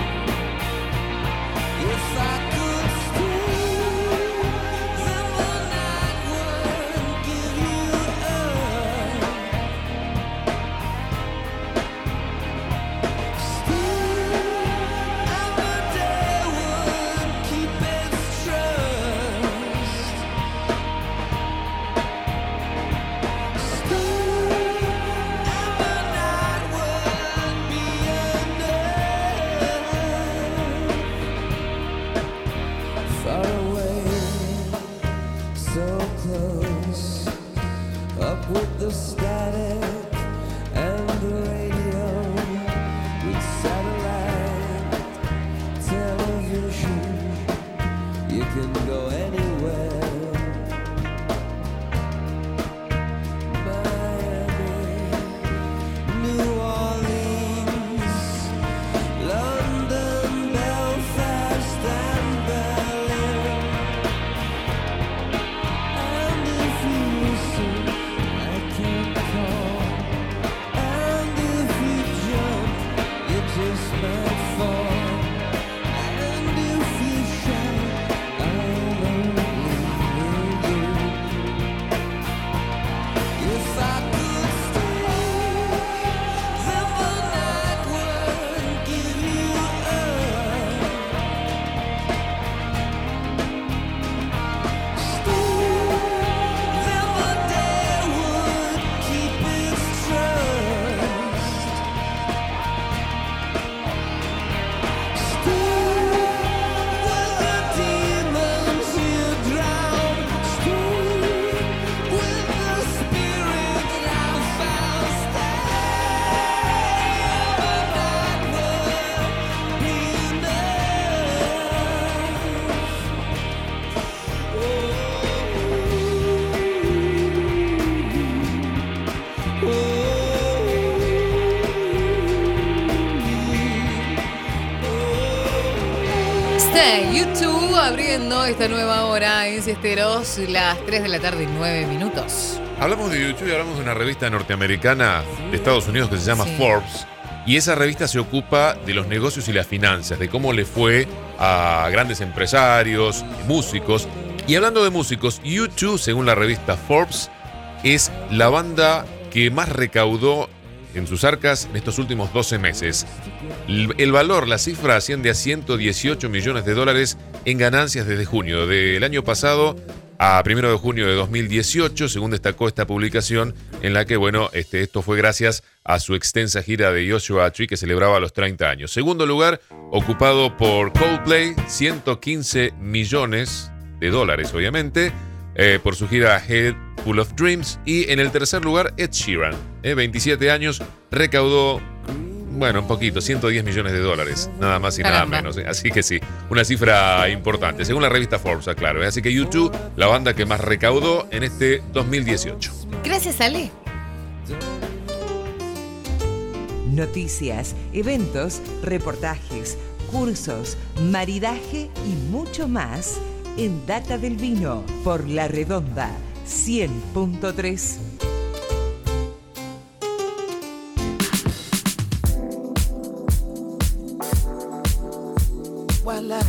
Speaker 7: If I could stay, then the night would give you up. Stay, and the day would keep its trust. Stay, and the night would be enough. Far away, so close, up with the static and the radio, with satellite television. you can go anywhere. Miami, New Orleans, London, Belfast, and Berlin. And if you listen, I can call. And if you jump, you just might fall. And if you shout, I'll only hear you. If I could stay, then the night would give you up. Stay, then the day would keep its trust. Stay with the demons you drown. Stay with the spirit I found. Stay, the night will be
Speaker 4: Stay, YouTube abriendo esta nueva hora en Siesteros, las tres de la tarde, nueve minutos.
Speaker 8: Hablamos de YouTube y hablamos de una revista norteamericana de Estados Unidos que se llama
Speaker 4: Sí.
Speaker 8: Forbes. Y esa revista se ocupa de los negocios y las finanzas, de cómo le fue a grandes empresarios, músicos. Y hablando de músicos, U dos, según la revista Forbes, es la banda que más recaudó en sus arcas en estos últimos doce meses. El, el valor, la cifra, asciende a ciento dieciocho millones de dólares en ganancias desde junio del año pasado a primero de junio de dos mil dieciocho, según destacó esta publicación, en la que, bueno, este, esto fue gracias a su extensa gira de Joshua Tree, que celebraba los treinta años. Segundo lugar, ocupado por Coldplay, ciento quince millones de dólares, obviamente, eh, por su gira Head Full of Dreams. Y en el tercer lugar, Ed Sheeran, eh, veintisiete años, recaudó, bueno, un poquito, ciento diez millones de dólares, nada más y
Speaker 4: Caramba.
Speaker 8: nada menos. eh. Así que sí, una cifra importante, según la revista Forbes, aclaro. eh. Así que U dos, la banda que más recaudó en este dos mil dieciocho.
Speaker 4: Gracias, Ale.
Speaker 1: Noticias, eventos, reportajes, cursos, maridaje y mucho más en Data del Vino por La Redonda cien punto tres.
Speaker 7: Voila.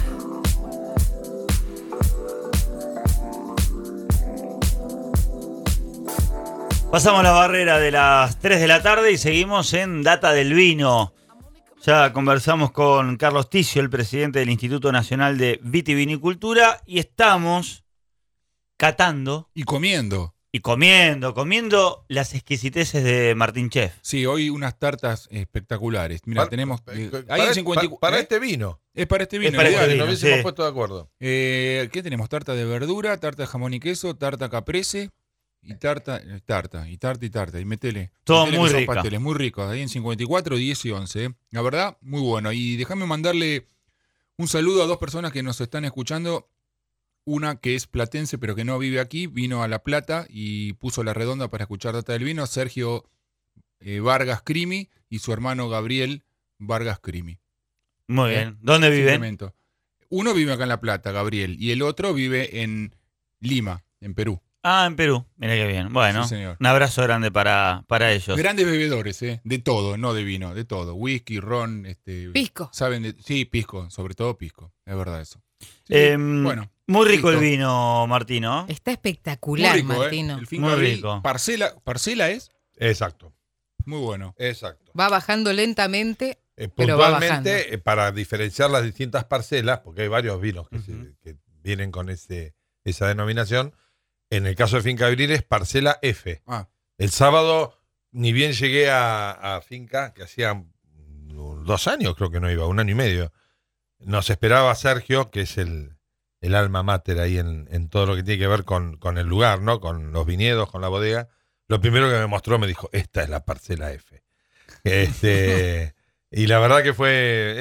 Speaker 2: Pasamos la barrera de las tres de la tarde y seguimos en Data del Vino. Ya conversamos con Carlos Ticio, el presidente del Instituto Nacional de Vitivinicultura, y estamos catando
Speaker 3: Y comiendo.
Speaker 2: y comiendo, comiendo las exquisiteces de Martín Chef.
Speaker 3: Sí, hoy unas tartas espectaculares. Mira,
Speaker 5: Para-
Speaker 3: tenemos.
Speaker 5: para,
Speaker 3: eh,
Speaker 5: para-
Speaker 3: hay en cincuenta y cu-
Speaker 5: para
Speaker 3: ¿eh?
Speaker 5: este vino.
Speaker 3: Es para este vino.
Speaker 2: Es para este
Speaker 3: ideal.
Speaker 2: vino,
Speaker 5: Nos hubiésemos
Speaker 2: sí.
Speaker 5: puesto de acuerdo.
Speaker 3: Eh, ¿Qué tenemos? Tarta de verdura, tarta de jamón y queso, tarta caprese y tarta, eh, tarta, y tarta y tarta. Y metele.
Speaker 2: Todo
Speaker 3: metele
Speaker 2: muy
Speaker 3: que son
Speaker 2: rica.
Speaker 3: pasteles muy ricos. Ahí en cincuenta y cuatro, diez y once. eh. La verdad, muy bueno. Y déjame mandarle un saludo a dos personas que nos están escuchando. Una que es platense, pero que no vive aquí, vino a La Plata y puso La Redonda para escuchar Data del Vino. Sergio eh, Vargas Crimi y su hermano Gabriel Vargas Crimi.
Speaker 2: Muy
Speaker 3: ¿Eh?
Speaker 2: bien. ¿Dónde viven?
Speaker 3: Simplemente. Uno vive acá en La Plata, Gabriel, y el otro vive en Lima, en Perú.
Speaker 2: Ah, en Perú. Mira qué bien. Bueno,
Speaker 3: Sí, señor.
Speaker 2: un abrazo grande para, para ellos.
Speaker 3: Grandes bebedores, ¿eh? De todo, no de vino, de todo. Whisky, ron, este.
Speaker 4: Pisco.
Speaker 3: Saben de. Sí, pisco, sobre todo pisco. Es verdad eso. Sí,
Speaker 2: Em,
Speaker 3: bueno.
Speaker 2: Muy rico
Speaker 3: listo.
Speaker 2: el vino, Martino.
Speaker 4: Está
Speaker 3: Muy
Speaker 4: espectacular,
Speaker 3: rico, ¿eh?
Speaker 4: Martino.
Speaker 3: El Finca
Speaker 2: Muy
Speaker 3: Abril.
Speaker 2: rico.
Speaker 3: Parcela, parcela es
Speaker 5: Exacto,
Speaker 3: muy bueno.
Speaker 5: exacto.
Speaker 4: Va bajando lentamente.
Speaker 5: Eh,
Speaker 4: Pero va bajando.
Speaker 5: puntualmente, eh, para diferenciar las distintas parcelas, porque hay varios vinos que, se-
Speaker 2: Ujú.
Speaker 5: que vienen con ese, esa denominación, en el caso de Finca Abril es parcela F.
Speaker 3: Ah,
Speaker 5: El sábado, ni bien llegué a, a Finca, que hacía mm, dos años creo que no iba, un año y medio, nos esperaba Sergio, que es el, el alma mater ahí en, en todo lo que tiene que ver con, con el lugar, ¿no? Con los viñedos, con la bodega. Lo primero que me mostró me dijo, esta es la parcela F. Este, y la verdad que fue, es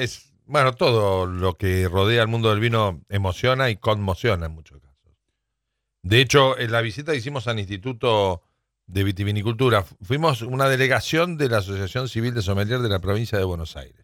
Speaker 5: bueno, todo lo que rodea al mundo del vino emociona y conmociona en muchos casos. De hecho, en la visita que hicimos al Instituto de Vitivinicultura, fuimos una delegación de la Asociación Civil de Sommelier de la provincia de Buenos Aires.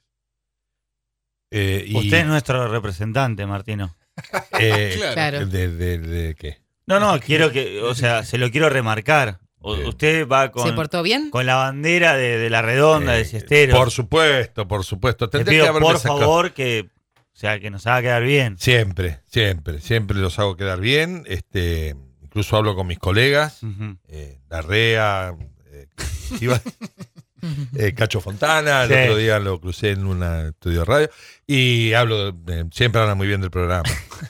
Speaker 5: Eh, y,
Speaker 2: Usted es nuestro representante, Martino.
Speaker 5: eh,
Speaker 4: Claro.
Speaker 5: De, de- de qué?
Speaker 2: No, no, quiero que, o sea, se lo quiero remarcar. O-
Speaker 5: Bien.
Speaker 2: usted va
Speaker 4: ¿Se
Speaker 2: con,
Speaker 4: portó bien?
Speaker 2: con la bandera de, de la redonda,
Speaker 5: Eh,
Speaker 2: de Siesteros.
Speaker 5: Por supuesto, por supuesto.
Speaker 2: Le
Speaker 5: Tendría que
Speaker 2: pido,
Speaker 5: haberme
Speaker 2: por
Speaker 5: sacado-
Speaker 2: favor, que, o sea, que nos haga quedar bien.
Speaker 5: Siempre, siempre, siempre los hago quedar bien. Este, incluso hablo con mis colegas,
Speaker 2: Ujú.
Speaker 5: eh, Larrea, eh, iba- eh, Cacho Fontana, el
Speaker 2: Sí.
Speaker 5: otro día lo crucé en un estudio de radio y hablo, de- siempre hablan muy bien del programa.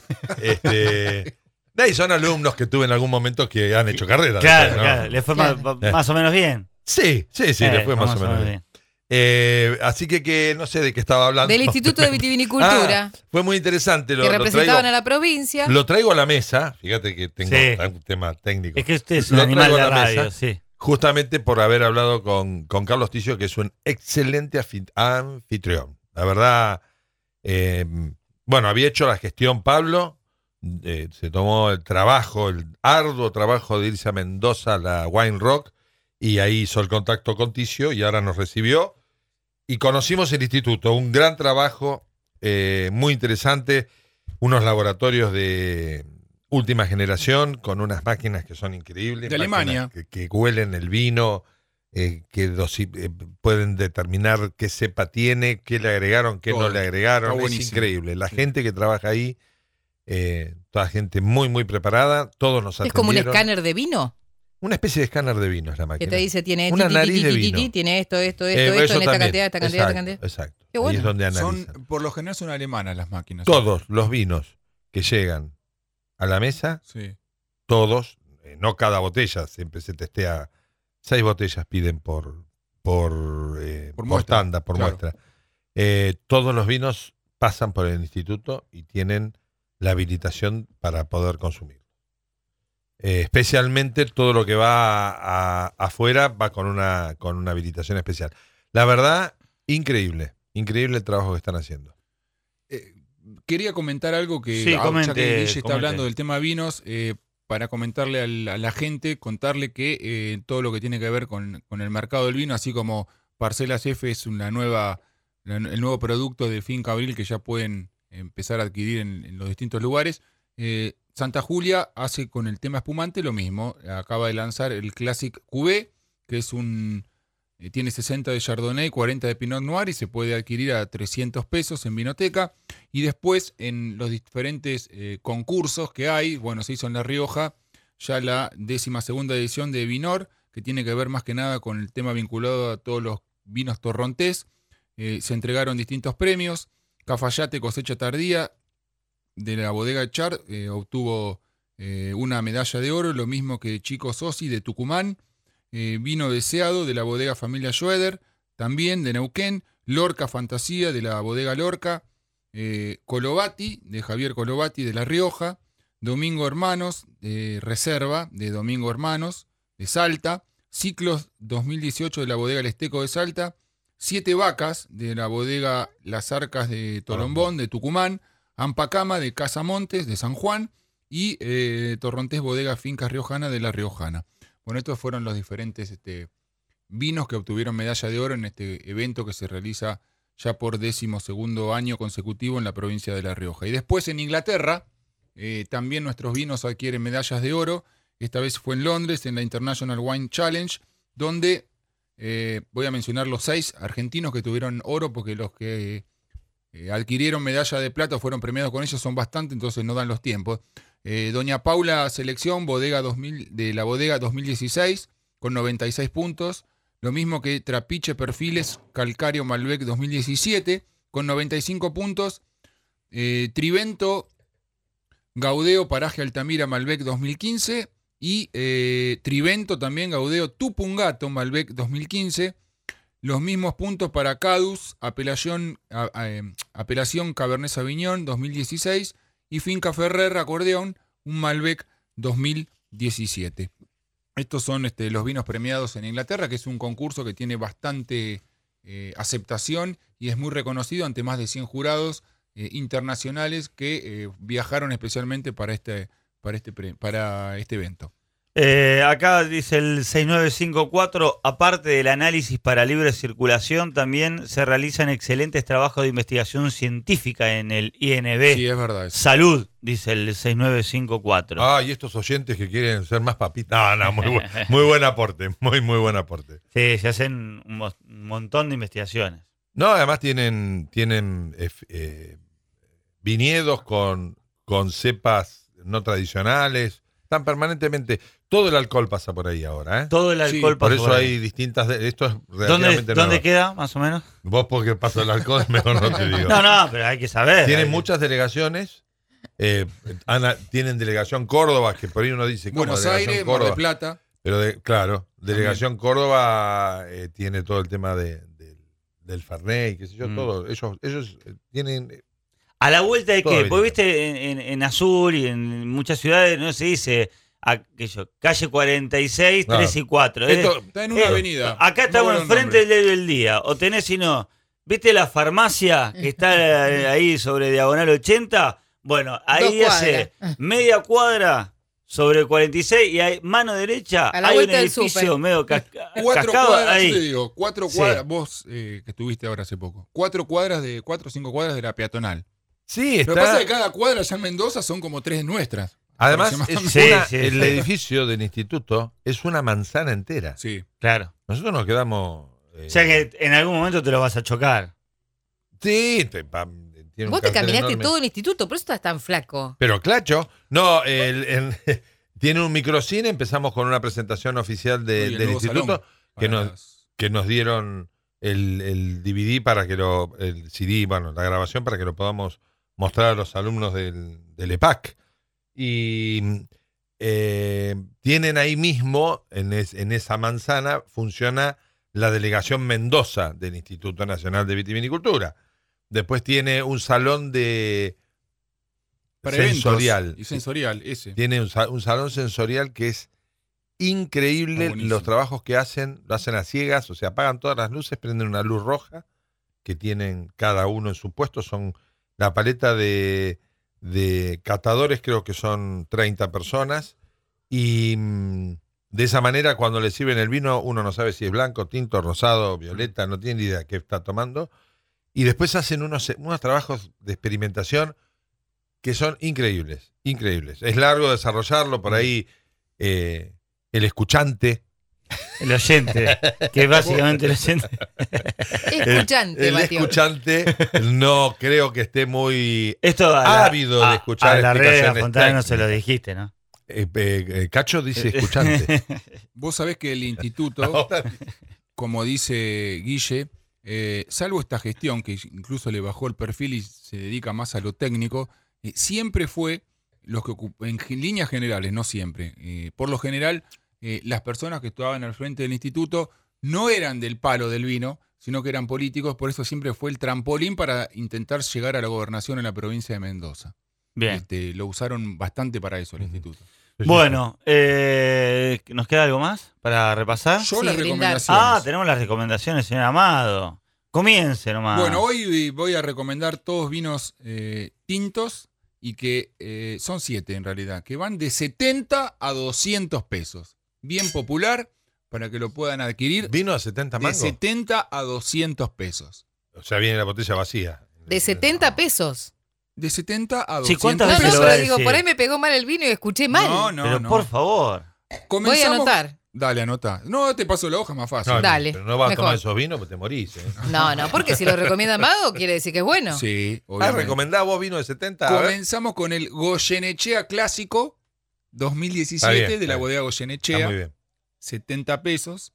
Speaker 5: este, y son alumnos que tuve en algún momento que han hecho carrera.
Speaker 2: Claro,
Speaker 5: después, ¿no?
Speaker 2: claro, le fue
Speaker 4: Claro.
Speaker 2: Más, más o menos bien.
Speaker 5: Sí, sí, sí,
Speaker 2: Eh,
Speaker 5: le fue más, o menos bien. Eh, así que, que no sé de qué estaba hablando.
Speaker 4: Del Instituto de Vitivinicultura,
Speaker 5: Ah, fue muy interesante. Lo,
Speaker 4: que
Speaker 5: lo
Speaker 4: representaban
Speaker 5: traigo,
Speaker 4: a la provincia.
Speaker 5: lo traigo a la mesa. Fíjate que tengo
Speaker 2: Sí.
Speaker 5: un tema técnico.
Speaker 2: Es que usted es un
Speaker 5: Lo
Speaker 2: animal
Speaker 5: traigo
Speaker 2: de
Speaker 5: a la
Speaker 2: radio,
Speaker 5: mesa.
Speaker 2: sí.
Speaker 5: Justamente por haber hablado con, con Carlos Ticio, que es un excelente afi- anfitrión. La verdad, eh, bueno, había hecho la gestión Pablo, eh, se tomó el trabajo, el arduo trabajo de irse a Mendoza a la Wine Rock, y ahí hizo el contacto con Ticio y ahora nos recibió. Y conocimos el instituto, un gran trabajo, eh, muy interesante, unos laboratorios de última generación con unas máquinas que son increíbles.
Speaker 3: De
Speaker 5: máquinas
Speaker 3: Alemania.
Speaker 5: Que, que huelen el vino, eh, que dosi- eh, pueden determinar qué cepa tiene, qué le agregaron, qué
Speaker 3: Todo.
Speaker 5: no le agregaron.
Speaker 3: Está
Speaker 5: Es
Speaker 3: buenísimo.
Speaker 5: increíble. La
Speaker 3: Sí.
Speaker 5: gente que trabaja ahí, eh, toda gente muy, muy preparada, todos nos
Speaker 4: Es como un
Speaker 5: atendieron.
Speaker 4: escáner de vino,
Speaker 5: Una especie de escáner de vino es la
Speaker 4: que
Speaker 5: máquina.
Speaker 4: te dice, tiene
Speaker 5: Una
Speaker 4: ti, ti,
Speaker 5: nariz
Speaker 4: ti,
Speaker 5: de
Speaker 4: ti, ti,
Speaker 5: vino.
Speaker 4: ti, tiene esto, esto,
Speaker 5: Eh,
Speaker 4: esto, esto,
Speaker 5: eso
Speaker 4: en esta
Speaker 5: también.
Speaker 4: cantidad, esta cantidad, esta
Speaker 5: Exacto,
Speaker 4: cantidad.
Speaker 5: Exacto.
Speaker 4: Qué
Speaker 5: Ahí
Speaker 4: bueno.
Speaker 5: es donde analizan.
Speaker 3: Son, por lo general son alemanas las máquinas.
Speaker 5: Todos los vinos que llegan a la mesa,
Speaker 3: Sí.
Speaker 5: todos, eh, no cada botella, siempre se testea, seis botellas piden por por, eh,
Speaker 3: Por
Speaker 5: por
Speaker 3: muestra,
Speaker 5: tanda, por
Speaker 3: claro.
Speaker 5: muestra. Eh, todos los vinos pasan por el instituto y tienen la habilitación para poder consumir. Eh, especialmente todo lo que va a- a- afuera va con una, con una habilitación especial. La verdad, increíble, increíble el trabajo que están haciendo.
Speaker 3: Eh, quería comentar algo que,
Speaker 2: Sí,
Speaker 3: ah,
Speaker 2: comente,
Speaker 3: ya que Guille está
Speaker 2: comente.
Speaker 3: hablando del tema vinos, eh, para comentarle al- a la gente, contarle que eh, todo lo que tiene que ver con, con el mercado del vino, así como Parcelas F es una nueva, la- el nuevo producto de Finca Abril que ya pueden empezar a adquirir en, en los distintos lugares. eh, Santa Julia hace con el tema espumante lo mismo. Acaba de lanzar el Classic Cuvée, que es un eh, tiene sesenta de Chardonnay, cuarenta de Pinot Noir y se puede adquirir a trescientos pesos en Vinoteca. Y después en los diferentes eh, concursos que hay, bueno, se hizo en La Rioja ya la décima segunda edición de Vinor, que tiene que ver más que nada con el tema vinculado a todos los vinos torrontés. Eh, se entregaron distintos premios. Cafayate Cosecha Tardía de la bodega Char eh, obtuvo eh, una medalla de oro, lo mismo que Chico Sosi de Tucumán. Eh, vino Deseado de la bodega Familia Schroeder, también de Neuquén. Lorca Fantasía de la bodega Lorca. Eh, Colovati de Javier Colovati de La Rioja. Domingo Hermanos de Reserva de Domingo Hermanos de Salta. Ciclos dos mil dieciocho de la bodega El Esteco de Salta. Siete Vacas de la bodega Las Arcas de Tolombón de Tucumán. Ampacama de Casamontes de San Juan. Y eh, Torrontés Bodega Fincas Riojana de La Riojana. Bueno, estos fueron los diferentes este, vinos que obtuvieron medalla de oro en este evento que se realiza ya por décimo segundo año consecutivo en la provincia de La Rioja. Y después en Inglaterra, eh, también nuestros vinos adquieren medallas de oro. Esta vez fue en Londres, en la International Wine Challenge, donde eh, voy a mencionar los seis argentinos que tuvieron oro, porque los que eh, adquirieron medalla de plata fueron premiados con ellos, son bastantes, entonces no dan los tiempos. Eh, Doña Paula Selección, bodega dos mil, de la bodega dos mil dieciséis, con noventa y seis puntos. Lo mismo que Trapiche Perfiles Calcario Malbec dos mil diecisiete, con noventa y cinco puntos. Eh, Trivento Gaudeo Paraje Altamira Malbec dos mil quince. Y eh, Trivento también Gaudeo Tupungato Malbec dos mil quince. Los mismos puntos para Cadus, Apelación, a, a, Apelación Cabernet Sauvignon dos mil dieciséis. Y Finca Ferrer Acordeón, un Malbec dos mil diecisiete. Estos son este, los vinos premiados en Inglaterra, que es un concurso que tiene bastante eh, aceptación y es muy reconocido ante más de cien jurados eh, internacionales que eh, viajaron especialmente para este, para este, pre- para este evento.
Speaker 2: Eh, acá dice el seis nueve cinco cuatro, aparte del análisis para libre circulación, también se realizan excelentes trabajos de investigación científica en el I N B.
Speaker 3: Sí, es verdad. eso.
Speaker 2: Salud, dice el seis nueve cinco cuatro.
Speaker 5: Ah, y estos oyentes que quieren ser más papitas. No, no, muy buen, muy buen aporte, muy, muy buen aporte.
Speaker 2: Sí, se hacen un, mo- un montón de investigaciones.
Speaker 5: No, además tienen, tienen eh, eh, viñedos con, con cepas no tradicionales. Están permanentemente. Todo el alcohol pasa por ahí ahora, ¿eh?
Speaker 2: Todo el
Speaker 3: Sí,
Speaker 2: alcohol
Speaker 5: Por
Speaker 2: pasa
Speaker 5: eso
Speaker 2: por ahí.
Speaker 5: hay distintas. de- Esto es
Speaker 2: ¿Dónde,
Speaker 5: relativamente
Speaker 2: ¿dónde
Speaker 5: nuevo.
Speaker 2: queda, más o menos?
Speaker 5: Vos porque pasa el alcohol, mejor no te digo.
Speaker 2: No, no, pero hay que saber.
Speaker 5: Tienen
Speaker 2: Hay-
Speaker 5: muchas delegaciones. eh, Ana, tienen delegación Córdoba, que por ahí uno dice, ¿cómo
Speaker 3: Buenos
Speaker 5: delegación
Speaker 3: Aires, Mar
Speaker 5: Córdoba?
Speaker 3: del Plata.
Speaker 5: Pero de- claro, delegación Córdoba eh, tiene todo el tema de, de- del Fernet y qué sé yo,
Speaker 2: Mm.
Speaker 5: todo. Ellos, ellos eh, tienen.
Speaker 2: ¿A la vuelta de
Speaker 5: Todo
Speaker 2: qué?
Speaker 5: bien.
Speaker 2: Porque viste, en, en, en Azul y en muchas ciudades no se dice aquello, calle cuarenta y seis,
Speaker 5: Claro.
Speaker 2: tres y cuatro.
Speaker 5: Esto-
Speaker 3: Está en una
Speaker 2: Eh,
Speaker 3: avenida.
Speaker 2: Acá estamos
Speaker 3: No,
Speaker 2: enfrente
Speaker 3: nombre.
Speaker 2: del del día. O tenés, si no, ¿viste la farmacia que está eh, ahí sobre Diagonal ochenta? Bueno, ahí
Speaker 4: Dos
Speaker 2: hace media cuadra sobre cuarenta y seis y hay mano derecha,
Speaker 4: A la
Speaker 2: hay un
Speaker 4: vuelta del
Speaker 2: edificio
Speaker 4: súper.
Speaker 2: medio casca-
Speaker 3: Cuatro
Speaker 2: cascado
Speaker 3: cuadras,
Speaker 2: ahí.
Speaker 3: yo te digo, cuatro
Speaker 2: Sí.
Speaker 3: cuadras, vos eh, que estuviste ahora hace poco, cuatro cuadras de, cuatro o cinco cuadras de la peatonal.
Speaker 5: Sí,
Speaker 3: Lo que pasa
Speaker 5: está.
Speaker 3: es que cada cuadra allá en Mendoza son como tres nuestras.
Speaker 5: Además, es
Speaker 3: aproximadamente.
Speaker 5: una-
Speaker 2: Sí, sí,
Speaker 5: el
Speaker 2: sí.
Speaker 5: edificio del instituto es una manzana entera.
Speaker 3: Sí.
Speaker 2: Claro.
Speaker 5: Nosotros nos quedamos. eh,
Speaker 2: O sea que en algún momento te lo vas a chocar.
Speaker 5: Sí, te- pa- tiene un
Speaker 4: Vos te
Speaker 5: cartel
Speaker 4: caminaste
Speaker 5: enorme.
Speaker 4: todo el instituto, por eso estás tan flaco.
Speaker 5: Pero clacho, no, el- el- tiene un microcine, empezamos con una presentación oficial de-
Speaker 3: Uy, el
Speaker 5: del
Speaker 3: nuevo
Speaker 5: instituto
Speaker 3: salón
Speaker 5: que
Speaker 3: para
Speaker 5: nos,
Speaker 3: las-
Speaker 5: que nos dieron el, el D V D para que lo, el C D, bueno, la grabación para que lo podamos mostrar a los alumnos del, del E P A C. Y eh, tienen ahí mismo, en, es- en esa manzana, funciona la delegación Mendoza del Instituto Nacional de Vitivinicultura. Después tiene un salón de
Speaker 3: para eventos
Speaker 5: sensorial.
Speaker 3: Y sensorial, ese.
Speaker 5: Tiene un, sa- un salón sensorial que es increíble.
Speaker 3: Está buenísimo.
Speaker 5: Los trabajos que hacen, lo hacen a ciegas, o sea, apagan todas las luces, prenden una luz roja que tienen cada uno en su puesto. Son la paleta de, de catadores, creo que son treinta personas. Y mm, de esa manera, cuando le sirven el vino, uno no sabe si es blanco, tinto, rosado, violeta, no tiene ni idea qué está tomando. Y después hacen unos, unos trabajos de experimentación que son increíbles, increíbles. Es largo desarrollarlo, por ahí eh, el escuchante.
Speaker 2: El oyente, que es básicamente el oyente.
Speaker 4: Escuchante,
Speaker 5: El
Speaker 4: Mateo.
Speaker 5: escuchante no creo que esté muy
Speaker 2: Esto a la,
Speaker 5: ávido de
Speaker 2: a-
Speaker 5: escuchar
Speaker 2: a la red de la
Speaker 5: explicaciones
Speaker 2: Fontana no
Speaker 5: técnicas.
Speaker 2: se lo dijiste, ¿no?
Speaker 5: Eh, eh, eh, Cacho dice escuchante.
Speaker 3: Vos sabés que el instituto,
Speaker 5: Ahora,
Speaker 3: como dice Guille, eh, salvo esta gestión, que incluso le bajó el perfil y se dedica más a lo técnico, eh, siempre fue los que ocup- en ge- líneas generales, no siempre. eh, por lo general, eh, las personas que estaban al frente del instituto no eran del palo del vino, sino que eran políticos, por eso siempre fue el trampolín para intentar llegar a la gobernación en la provincia de Mendoza.
Speaker 2: Bien.
Speaker 3: Este, lo usaron bastante para eso el instituto.
Speaker 2: Bueno, eh, ¿nos queda algo más para repasar?
Speaker 3: Yo
Speaker 4: Sí,
Speaker 3: las
Speaker 4: brindar.
Speaker 3: recomendaciones.
Speaker 2: Ah, tenemos las recomendaciones, señor Amado. Comience nomás.
Speaker 3: Bueno, hoy voy a recomendar todos vinos eh, tintos y que eh, son siete en realidad, que van de setenta a doscientos pesos. Bien popular para que lo puedan adquirir.
Speaker 5: vino a setenta
Speaker 3: De
Speaker 5: mangos.
Speaker 3: setenta a doscientos pesos.
Speaker 5: O sea, viene la botella vacía.
Speaker 4: De setenta pesos.
Speaker 3: De setenta a
Speaker 2: Sí,
Speaker 3: doscientos
Speaker 2: ¿cuántas
Speaker 4: No, no,
Speaker 2: veces lo
Speaker 3: pesos.
Speaker 2: va a
Speaker 4: pero digo,
Speaker 2: decir?
Speaker 4: por ahí me pegó mal el vino y escuché mal.
Speaker 3: No, no,
Speaker 2: Pero
Speaker 3: no.
Speaker 2: por favor.
Speaker 4: Voy a
Speaker 3: Comenzamos-
Speaker 4: anotar.
Speaker 3: Dale, anota. No, te paso la hoja más fácil.
Speaker 5: No, no,
Speaker 4: Dale,
Speaker 5: pero no vas a
Speaker 4: mejor.
Speaker 5: tomar esos vinos porque te morís. ¿eh?
Speaker 4: No, no, porque si lo recomienda Amado quiere decir que es bueno.
Speaker 3: Sí,
Speaker 5: Ah,
Speaker 3: obviamente.
Speaker 5: ¿recomendás vos vino de setenta? A ver.
Speaker 3: Comenzamos con el Goyenechea Clásico dos mil
Speaker 5: Está
Speaker 3: diecisiete
Speaker 5: bien,
Speaker 3: de
Speaker 5: está
Speaker 3: la
Speaker 5: bien.
Speaker 3: bodega
Speaker 5: Está
Speaker 3: Goyenechea.
Speaker 5: muy bien.
Speaker 3: setenta pesos.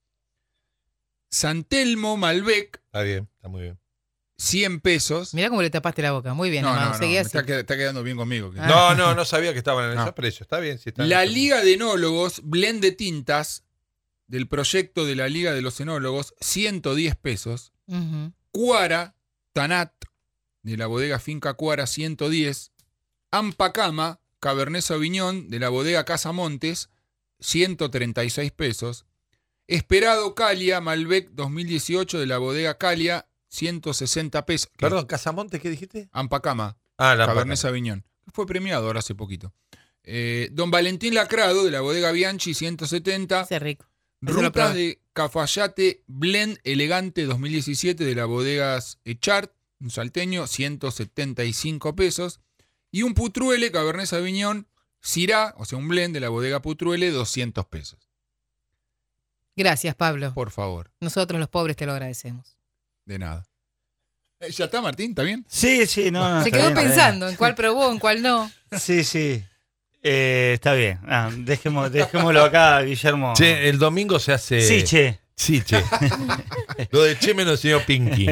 Speaker 3: San Telmo Malbec,
Speaker 5: Está bien, está muy bien.
Speaker 3: cien pesos.
Speaker 4: Mirá cómo le tapaste la boca. Muy bien,
Speaker 3: no,
Speaker 4: Amado.
Speaker 3: no, no,
Speaker 4: Seguí
Speaker 3: me
Speaker 4: así.
Speaker 3: está, qued- está quedando bien conmigo. que-
Speaker 4: Ah.
Speaker 5: No, no, no sabía que estaban en
Speaker 3: No.
Speaker 5: esos precios. Está bien, sí está en
Speaker 3: La
Speaker 5: esos-
Speaker 3: Liga de Enólogos, blend de tintas, del proyecto de la Liga de los Enólogos, ciento diez pesos.
Speaker 4: Ujú.
Speaker 3: Cuara, Tanat, de la bodega Finca Cuara, ciento diez. Ampacama, Cabernet Sauvignon, de la bodega Casa Montes, ciento treinta y seis pesos. Esperado Calia, Malbec dos mil dieciocho de la bodega Calia, ciento sesenta pesos.
Speaker 5: Perdón, Casamonte, ¿qué dijiste?
Speaker 3: Ampacama,
Speaker 5: Ah, la
Speaker 3: Cabernet
Speaker 5: Ampacama.
Speaker 3: Sauvignon. Fue premiado ahora hace poquito. Eh, Don Valentín Lacrado de la bodega Bianchi, ciento setenta.
Speaker 4: Ese es rico. Ese lo
Speaker 3: Rutas
Speaker 4: probé.
Speaker 3: de Cafayate Blend Elegante dos mil diecisiete de la bodega Echart, un salteño, ciento setenta y cinco pesos. Y un Putruele Cabernet Sauvignon Syrah, o sea, un blend de la bodega Putruele, doscientos pesos.
Speaker 4: Gracias, Pablo.
Speaker 3: Por favor,
Speaker 4: Nosotros los pobres te lo agradecemos.
Speaker 3: de nada. Eh, ¿Ya está, Martín? ¿Está bien?
Speaker 2: Sí, sí, no, no,
Speaker 4: Se
Speaker 2: está
Speaker 4: quedó
Speaker 2: bien, está
Speaker 4: pensando en cuál probó, en cuál no.
Speaker 2: bien. Sí, sí. Eh, está bien. Ah, dejemos, dejémoslo acá, Guillermo.
Speaker 5: Che, el domingo se hace.
Speaker 2: Sí, che.
Speaker 5: Sí, che. Lo de che me lo enseñó Pinky.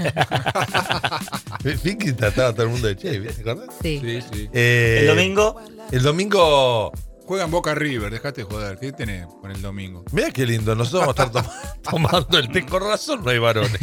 Speaker 5: Pinky trataba a todo el mundo de che, ¿te acordás?
Speaker 4: Sí.
Speaker 3: Sí, sí.
Speaker 5: Eh,
Speaker 2: El domingo.
Speaker 5: El domingo.
Speaker 3: Juegan Boca River, dejate de joder. ¿Qué tenés con el domingo?
Speaker 5: Mira qué lindo, nosotros vamos a estar tom- tomando el té. Con razón no hay varones.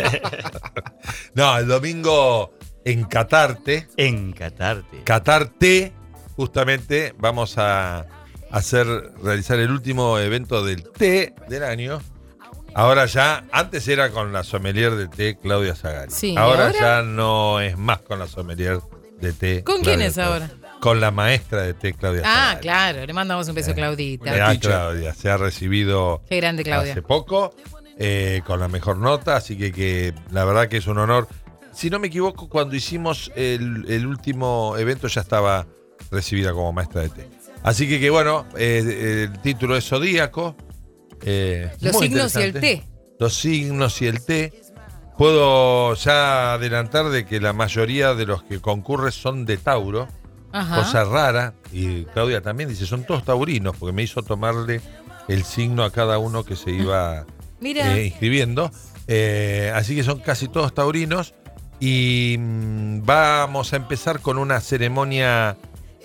Speaker 5: No, el domingo en Catarte,
Speaker 2: Encatarte.
Speaker 5: Catarte, justamente vamos a hacer, realizar el último evento del té del año. Ahora ya, antes era con la sommelier de té Claudia Zagari.
Speaker 4: Sí,
Speaker 5: ahora,
Speaker 4: ¿ahora?
Speaker 5: ya no es más con la sommelier de té.
Speaker 4: ¿Con
Speaker 5: Claudia
Speaker 4: quién es
Speaker 5: Zagari.
Speaker 4: ahora?
Speaker 5: Con la maestra de té Claudia
Speaker 4: Ah,
Speaker 5: Zagari.
Speaker 4: claro. Le mandamos un beso a Claudita.
Speaker 5: Eh, ah,
Speaker 3: teacher.
Speaker 5: Claudia, se ha recibido
Speaker 4: Qué grande, Claudia.
Speaker 5: hace poco, eh, con la mejor nota, así que, que la verdad que es un honor. Si no me equivoco, cuando hicimos el, el último evento ya estaba recibida como maestra de té. Así que, que bueno, eh, el título es Zodíaco. eh,
Speaker 4: Los
Speaker 5: muy
Speaker 4: signos y el
Speaker 5: interesante.
Speaker 4: té.
Speaker 5: Los signos y el té. Puedo ya adelantar de que la mayoría de los que concurren son de Tauro.
Speaker 4: Ajá.
Speaker 5: Cosa rara, y Claudia también dice, son todos taurinos, porque me hizo tomarle el signo a cada uno que se iba
Speaker 4: Mira.
Speaker 5: eh, inscribiendo. Eh, así que son casi todos taurinos. Y mm, vamos a empezar con una ceremonia.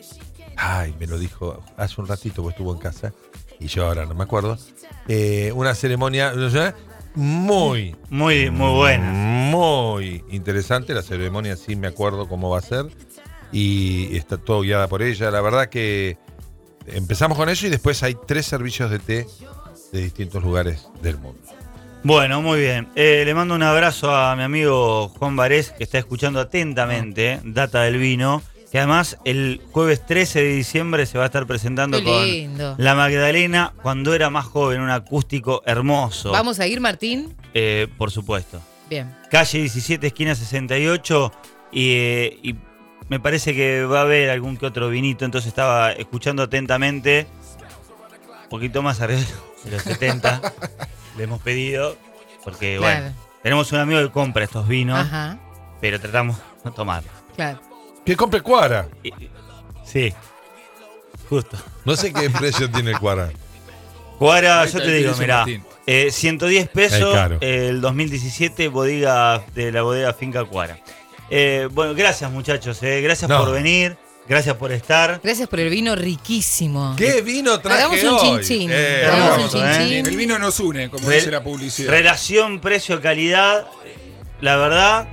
Speaker 5: Ay, me lo dijo hace un ratito, porque estuvo en casa, y yo ahora no me acuerdo. Eh, una ceremonia muy,
Speaker 2: Muy, muy buena.
Speaker 5: muy interesante. La ceremonia sí me acuerdo cómo va a ser. Y está todo guiada por ella. La verdad que empezamos con eso y después hay tres servicios de té de distintos lugares del mundo.
Speaker 2: Bueno, muy bien. Eh, le mando un abrazo a mi amigo Juan Varés, que está escuchando atentamente Data del Vino, que además el jueves trece de diciembre se va a estar presentando
Speaker 4: Qué
Speaker 2: con
Speaker 4: lindo.
Speaker 2: La Magdalena cuando era más joven, un acústico hermoso.
Speaker 4: ¿Vamos a ir, Martín?
Speaker 2: Eh, por supuesto.
Speaker 4: Bien.
Speaker 2: Calle diecisiete, esquina sesenta y ocho, y, eh, y me parece que va a haber algún que otro vinito, entonces estaba escuchando atentamente, un poquito más arriba de los setenta, le hemos pedido, porque
Speaker 4: Claro.
Speaker 2: bueno, tenemos un amigo que compra estos vinos,
Speaker 4: Ajá.
Speaker 2: pero tratamos de no tomarlos.
Speaker 4: Claro.
Speaker 5: Que compre Cuara.
Speaker 2: Y- Sí, justo.
Speaker 5: No sé qué precio tiene el Cuara.
Speaker 2: Cuara,
Speaker 3: Ahí
Speaker 2: yo
Speaker 3: está
Speaker 2: te
Speaker 3: el
Speaker 2: digo,
Speaker 3: precio,
Speaker 2: mirá,
Speaker 3: Martín.
Speaker 2: eh, ciento diez pesos,
Speaker 5: Es caro.
Speaker 2: el dos mil diecisiete, bodega de la bodega Finca Cuara. Eh, bueno, gracias muchachos, eh, gracias
Speaker 5: No.
Speaker 2: por venir, gracias por estar.
Speaker 4: Gracias por el vino riquísimo.
Speaker 5: ¿Qué vino traje
Speaker 4: Hagamos un
Speaker 5: hoy?
Speaker 4: chinchín.
Speaker 5: Eh,
Speaker 4: Hagamos un
Speaker 2: hermoso, ¿eh?
Speaker 4: chinchín.
Speaker 3: El vino nos une, como
Speaker 2: Re-
Speaker 3: dice la publicidad.
Speaker 2: Relación precio-calidad, la verdad,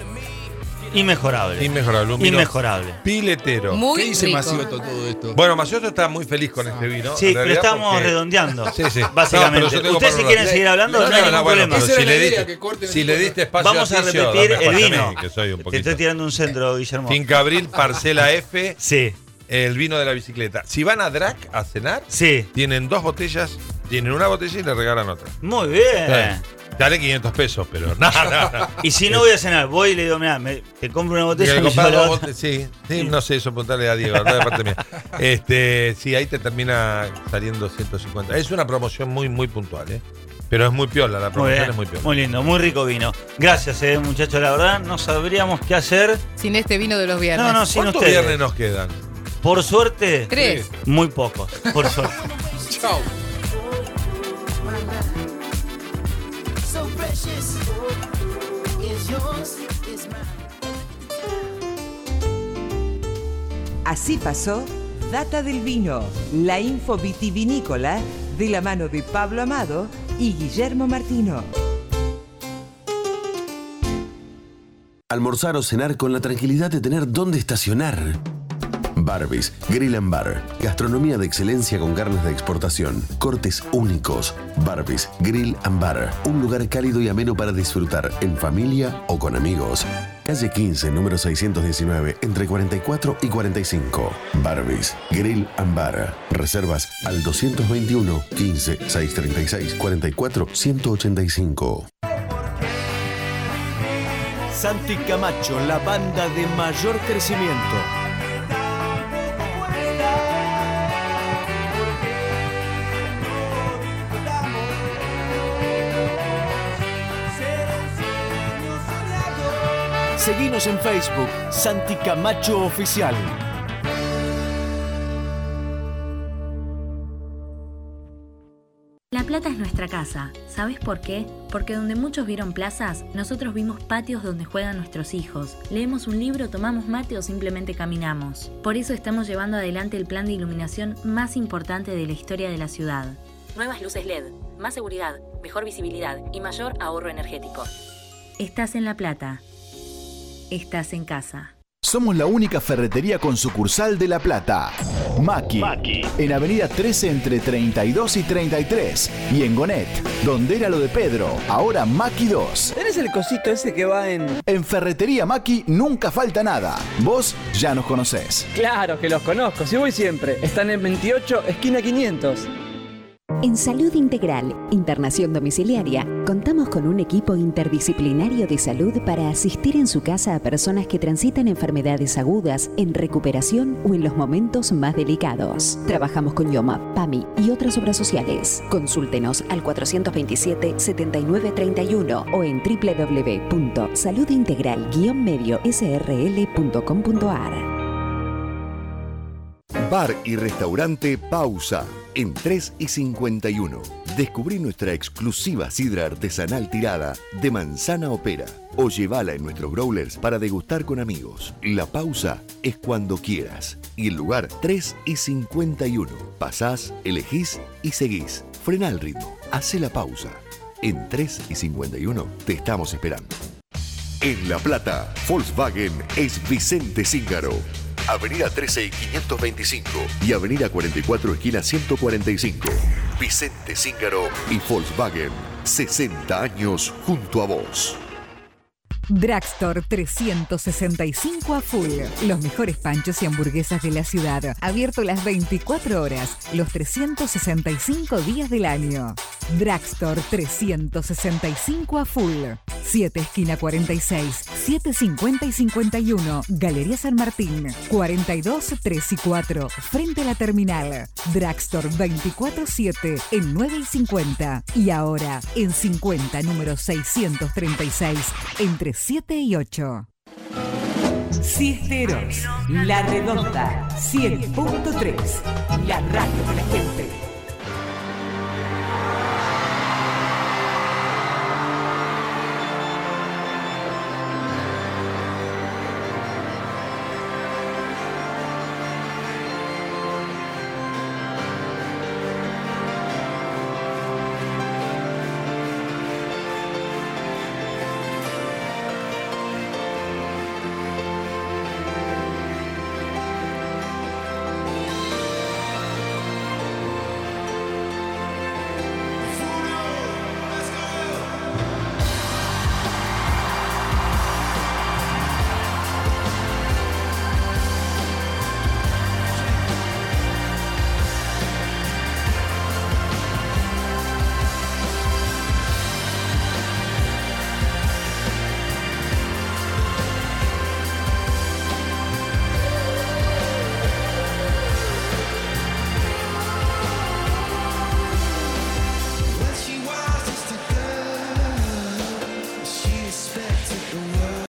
Speaker 2: inmejorable.
Speaker 5: Inmejorable. Un vino
Speaker 2: Inmejorable.
Speaker 5: piletero.
Speaker 4: Muy
Speaker 3: ¿Qué dice
Speaker 4: rico.
Speaker 3: Macioto todo esto?
Speaker 5: Bueno, Macioto está muy feliz con este vino.
Speaker 2: Sí,
Speaker 5: en
Speaker 2: pero
Speaker 5: realidad,
Speaker 2: estamos
Speaker 5: porque-
Speaker 2: redondeando.
Speaker 5: Sí, sí.
Speaker 2: Básicamente.
Speaker 5: No, pero yo tengo
Speaker 2: Ustedes
Speaker 5: para
Speaker 2: si quieren
Speaker 5: hablar.
Speaker 2: seguir hablando, no,
Speaker 5: No,
Speaker 2: hay
Speaker 5: no,
Speaker 2: ningún
Speaker 5: bueno,
Speaker 2: problema.
Speaker 5: pero
Speaker 3: Esa
Speaker 5: si
Speaker 3: era
Speaker 5: le
Speaker 3: la idea,
Speaker 5: diste,
Speaker 3: que corten
Speaker 5: si
Speaker 3: el
Speaker 5: le
Speaker 3: tipo.
Speaker 5: diste espacio
Speaker 2: Vamos a
Speaker 5: Ticio,
Speaker 2: repetir
Speaker 5: dame
Speaker 2: el
Speaker 5: espacio a
Speaker 2: vino.
Speaker 5: mí, que soy un
Speaker 2: Te
Speaker 5: poquito.
Speaker 2: estoy tirando un centro, Guillermo.
Speaker 5: Finca Abril, parcela F,
Speaker 2: Sí,
Speaker 5: el vino de la bicicleta. Si van a Drac a cenar,
Speaker 2: sí.
Speaker 5: tienen dos botellas, tienen una botella y le regalan otra.
Speaker 2: Muy bien.
Speaker 5: Dale quinientos pesos, pero nada, nada.
Speaker 2: Y si no voy a cenar, voy y le digo, mirá, me- te compro una botella
Speaker 5: Tiene
Speaker 2: y
Speaker 5: que
Speaker 2: yo
Speaker 5: comprar
Speaker 2: la
Speaker 5: dos
Speaker 2: otra.
Speaker 5: bote- sí, sí, no sé, eso preguntarle a Diego, no de parte mía. Este, sí, ahí te termina saliendo ciento cincuenta. Es una promoción muy, muy puntual, ¿eh? Pero es muy piola, la
Speaker 2: Muy
Speaker 5: promoción
Speaker 2: bien,
Speaker 5: es muy piola.
Speaker 2: muy lindo, muy rico vino. Gracias, eh, muchachos, la verdad, no sabríamos qué hacer.
Speaker 4: Sin este vino de los viernes.
Speaker 2: No, no, sin
Speaker 5: ¿Cuántos
Speaker 2: ustedes.
Speaker 5: viernes nos quedan?
Speaker 2: Por suerte,
Speaker 4: Tres.
Speaker 2: muy pocos, por suerte.
Speaker 3: Chao.
Speaker 7: So precious is yours, is mine.
Speaker 1: Así pasó Data del Vino, la info vitivinícola de la mano de Pablo Amado y Guillermo Martino.
Speaker 9: Almorzar o cenar con la tranquilidad de tener dónde estacionar. Barbies, Grill and Bar. Gastronomía de excelencia con carnes de exportación. Cortes únicos. Barbies, Grill and Bar. Un lugar cálido y ameno para disfrutar en familia o con amigos. Calle quince, número seiscientos diecinueve, entre cuarenta y cuatro y cuarenta y cinco. Barbies, Grill and Bar. Reservas al doscientos veintiuno, quince, seiscientos treinta y seis, cuarenta y cuatro, ciento ochenta y cinco.
Speaker 10: Santi Camacho, la banda de mayor crecimiento. Seguinos en Facebook, Santi Camacho Oficial.
Speaker 11: La Plata es nuestra casa. ¿Sabes por qué? Porque donde muchos vieron plazas, nosotros vimos patios donde juegan nuestros hijos. Leemos un libro, tomamos mate o simplemente caminamos. Por eso estamos llevando adelante el plan de iluminación más importante de la historia de la ciudad. Nuevas luces L E D, más seguridad, mejor visibilidad y mayor ahorro energético. Estás en La Plata. Estás en casa.
Speaker 12: Somos la única ferretería con sucursal de La Plata. Maki, Maki, en Avenida trece entre treinta y dos y treinta y tres. Y en Gonet, donde era lo de Pedro, ahora Maki dos.
Speaker 13: ¿Tenés el cosito ese que va en...?
Speaker 12: En Ferretería Maki nunca falta nada. Vos ya nos conocés.
Speaker 13: Claro que los conozco, si voy siempre. Están en veintiocho, esquina quinientos.
Speaker 14: En Salud Integral, Internación Domiciliaria, contamos con un equipo interdisciplinario de salud para asistir en su casa a personas que transitan enfermedades agudas, en recuperación o en los momentos más delicados. Trabajamos con IOMA, PAMI y otras obras sociales. Consúltenos al cuatrocientos veintisiete, setenta y nueve treinta y uno o en doble u doble u doble u punto salud integral guion medio s r l punto com punto a r.
Speaker 15: Bar y restaurante Pausa, en tres y cincuenta y uno. Descubrí nuestra exclusiva sidra artesanal tirada de manzana o pera, o llevala en nuestros growlers para degustar con amigos. La Pausa es cuando quieras. Y el lugar tres y cincuenta y uno. Pasás, elegís y seguís. Frena el ritmo, hace la pausa. En tres y cincuenta y uno te estamos esperando. En La Plata, Volkswagen es Vicente Zíngaro. Avenida trece y quinientos veinticinco y Avenida cuarenta y cuatro, esquina ciento cuarenta y cinco. Vicente Zíngaro y Volkswagen, sesenta años junto a vos.
Speaker 1: Drugstore trescientos sesenta y cinco a full. Los mejores panchos y hamburguesas de la ciudad. Abierto las veinticuatro horas, los trescientos sesenta y cinco días del año. Drugstore trescientos sesenta y cinco a full. siete esquina cuarenta y seis, siete cincuenta y cincuenta y uno. Galería San Martín. cuarenta y dos, tres y cuatro. Frente a la terminal. Drugstore veinticuatro siete en nueve y cincuenta. Y ahora en cincuenta, número seiscientos treinta y seis. Entre siete y ocho. Siesteros, La Redonda, cien punto tres, la radio de la gente.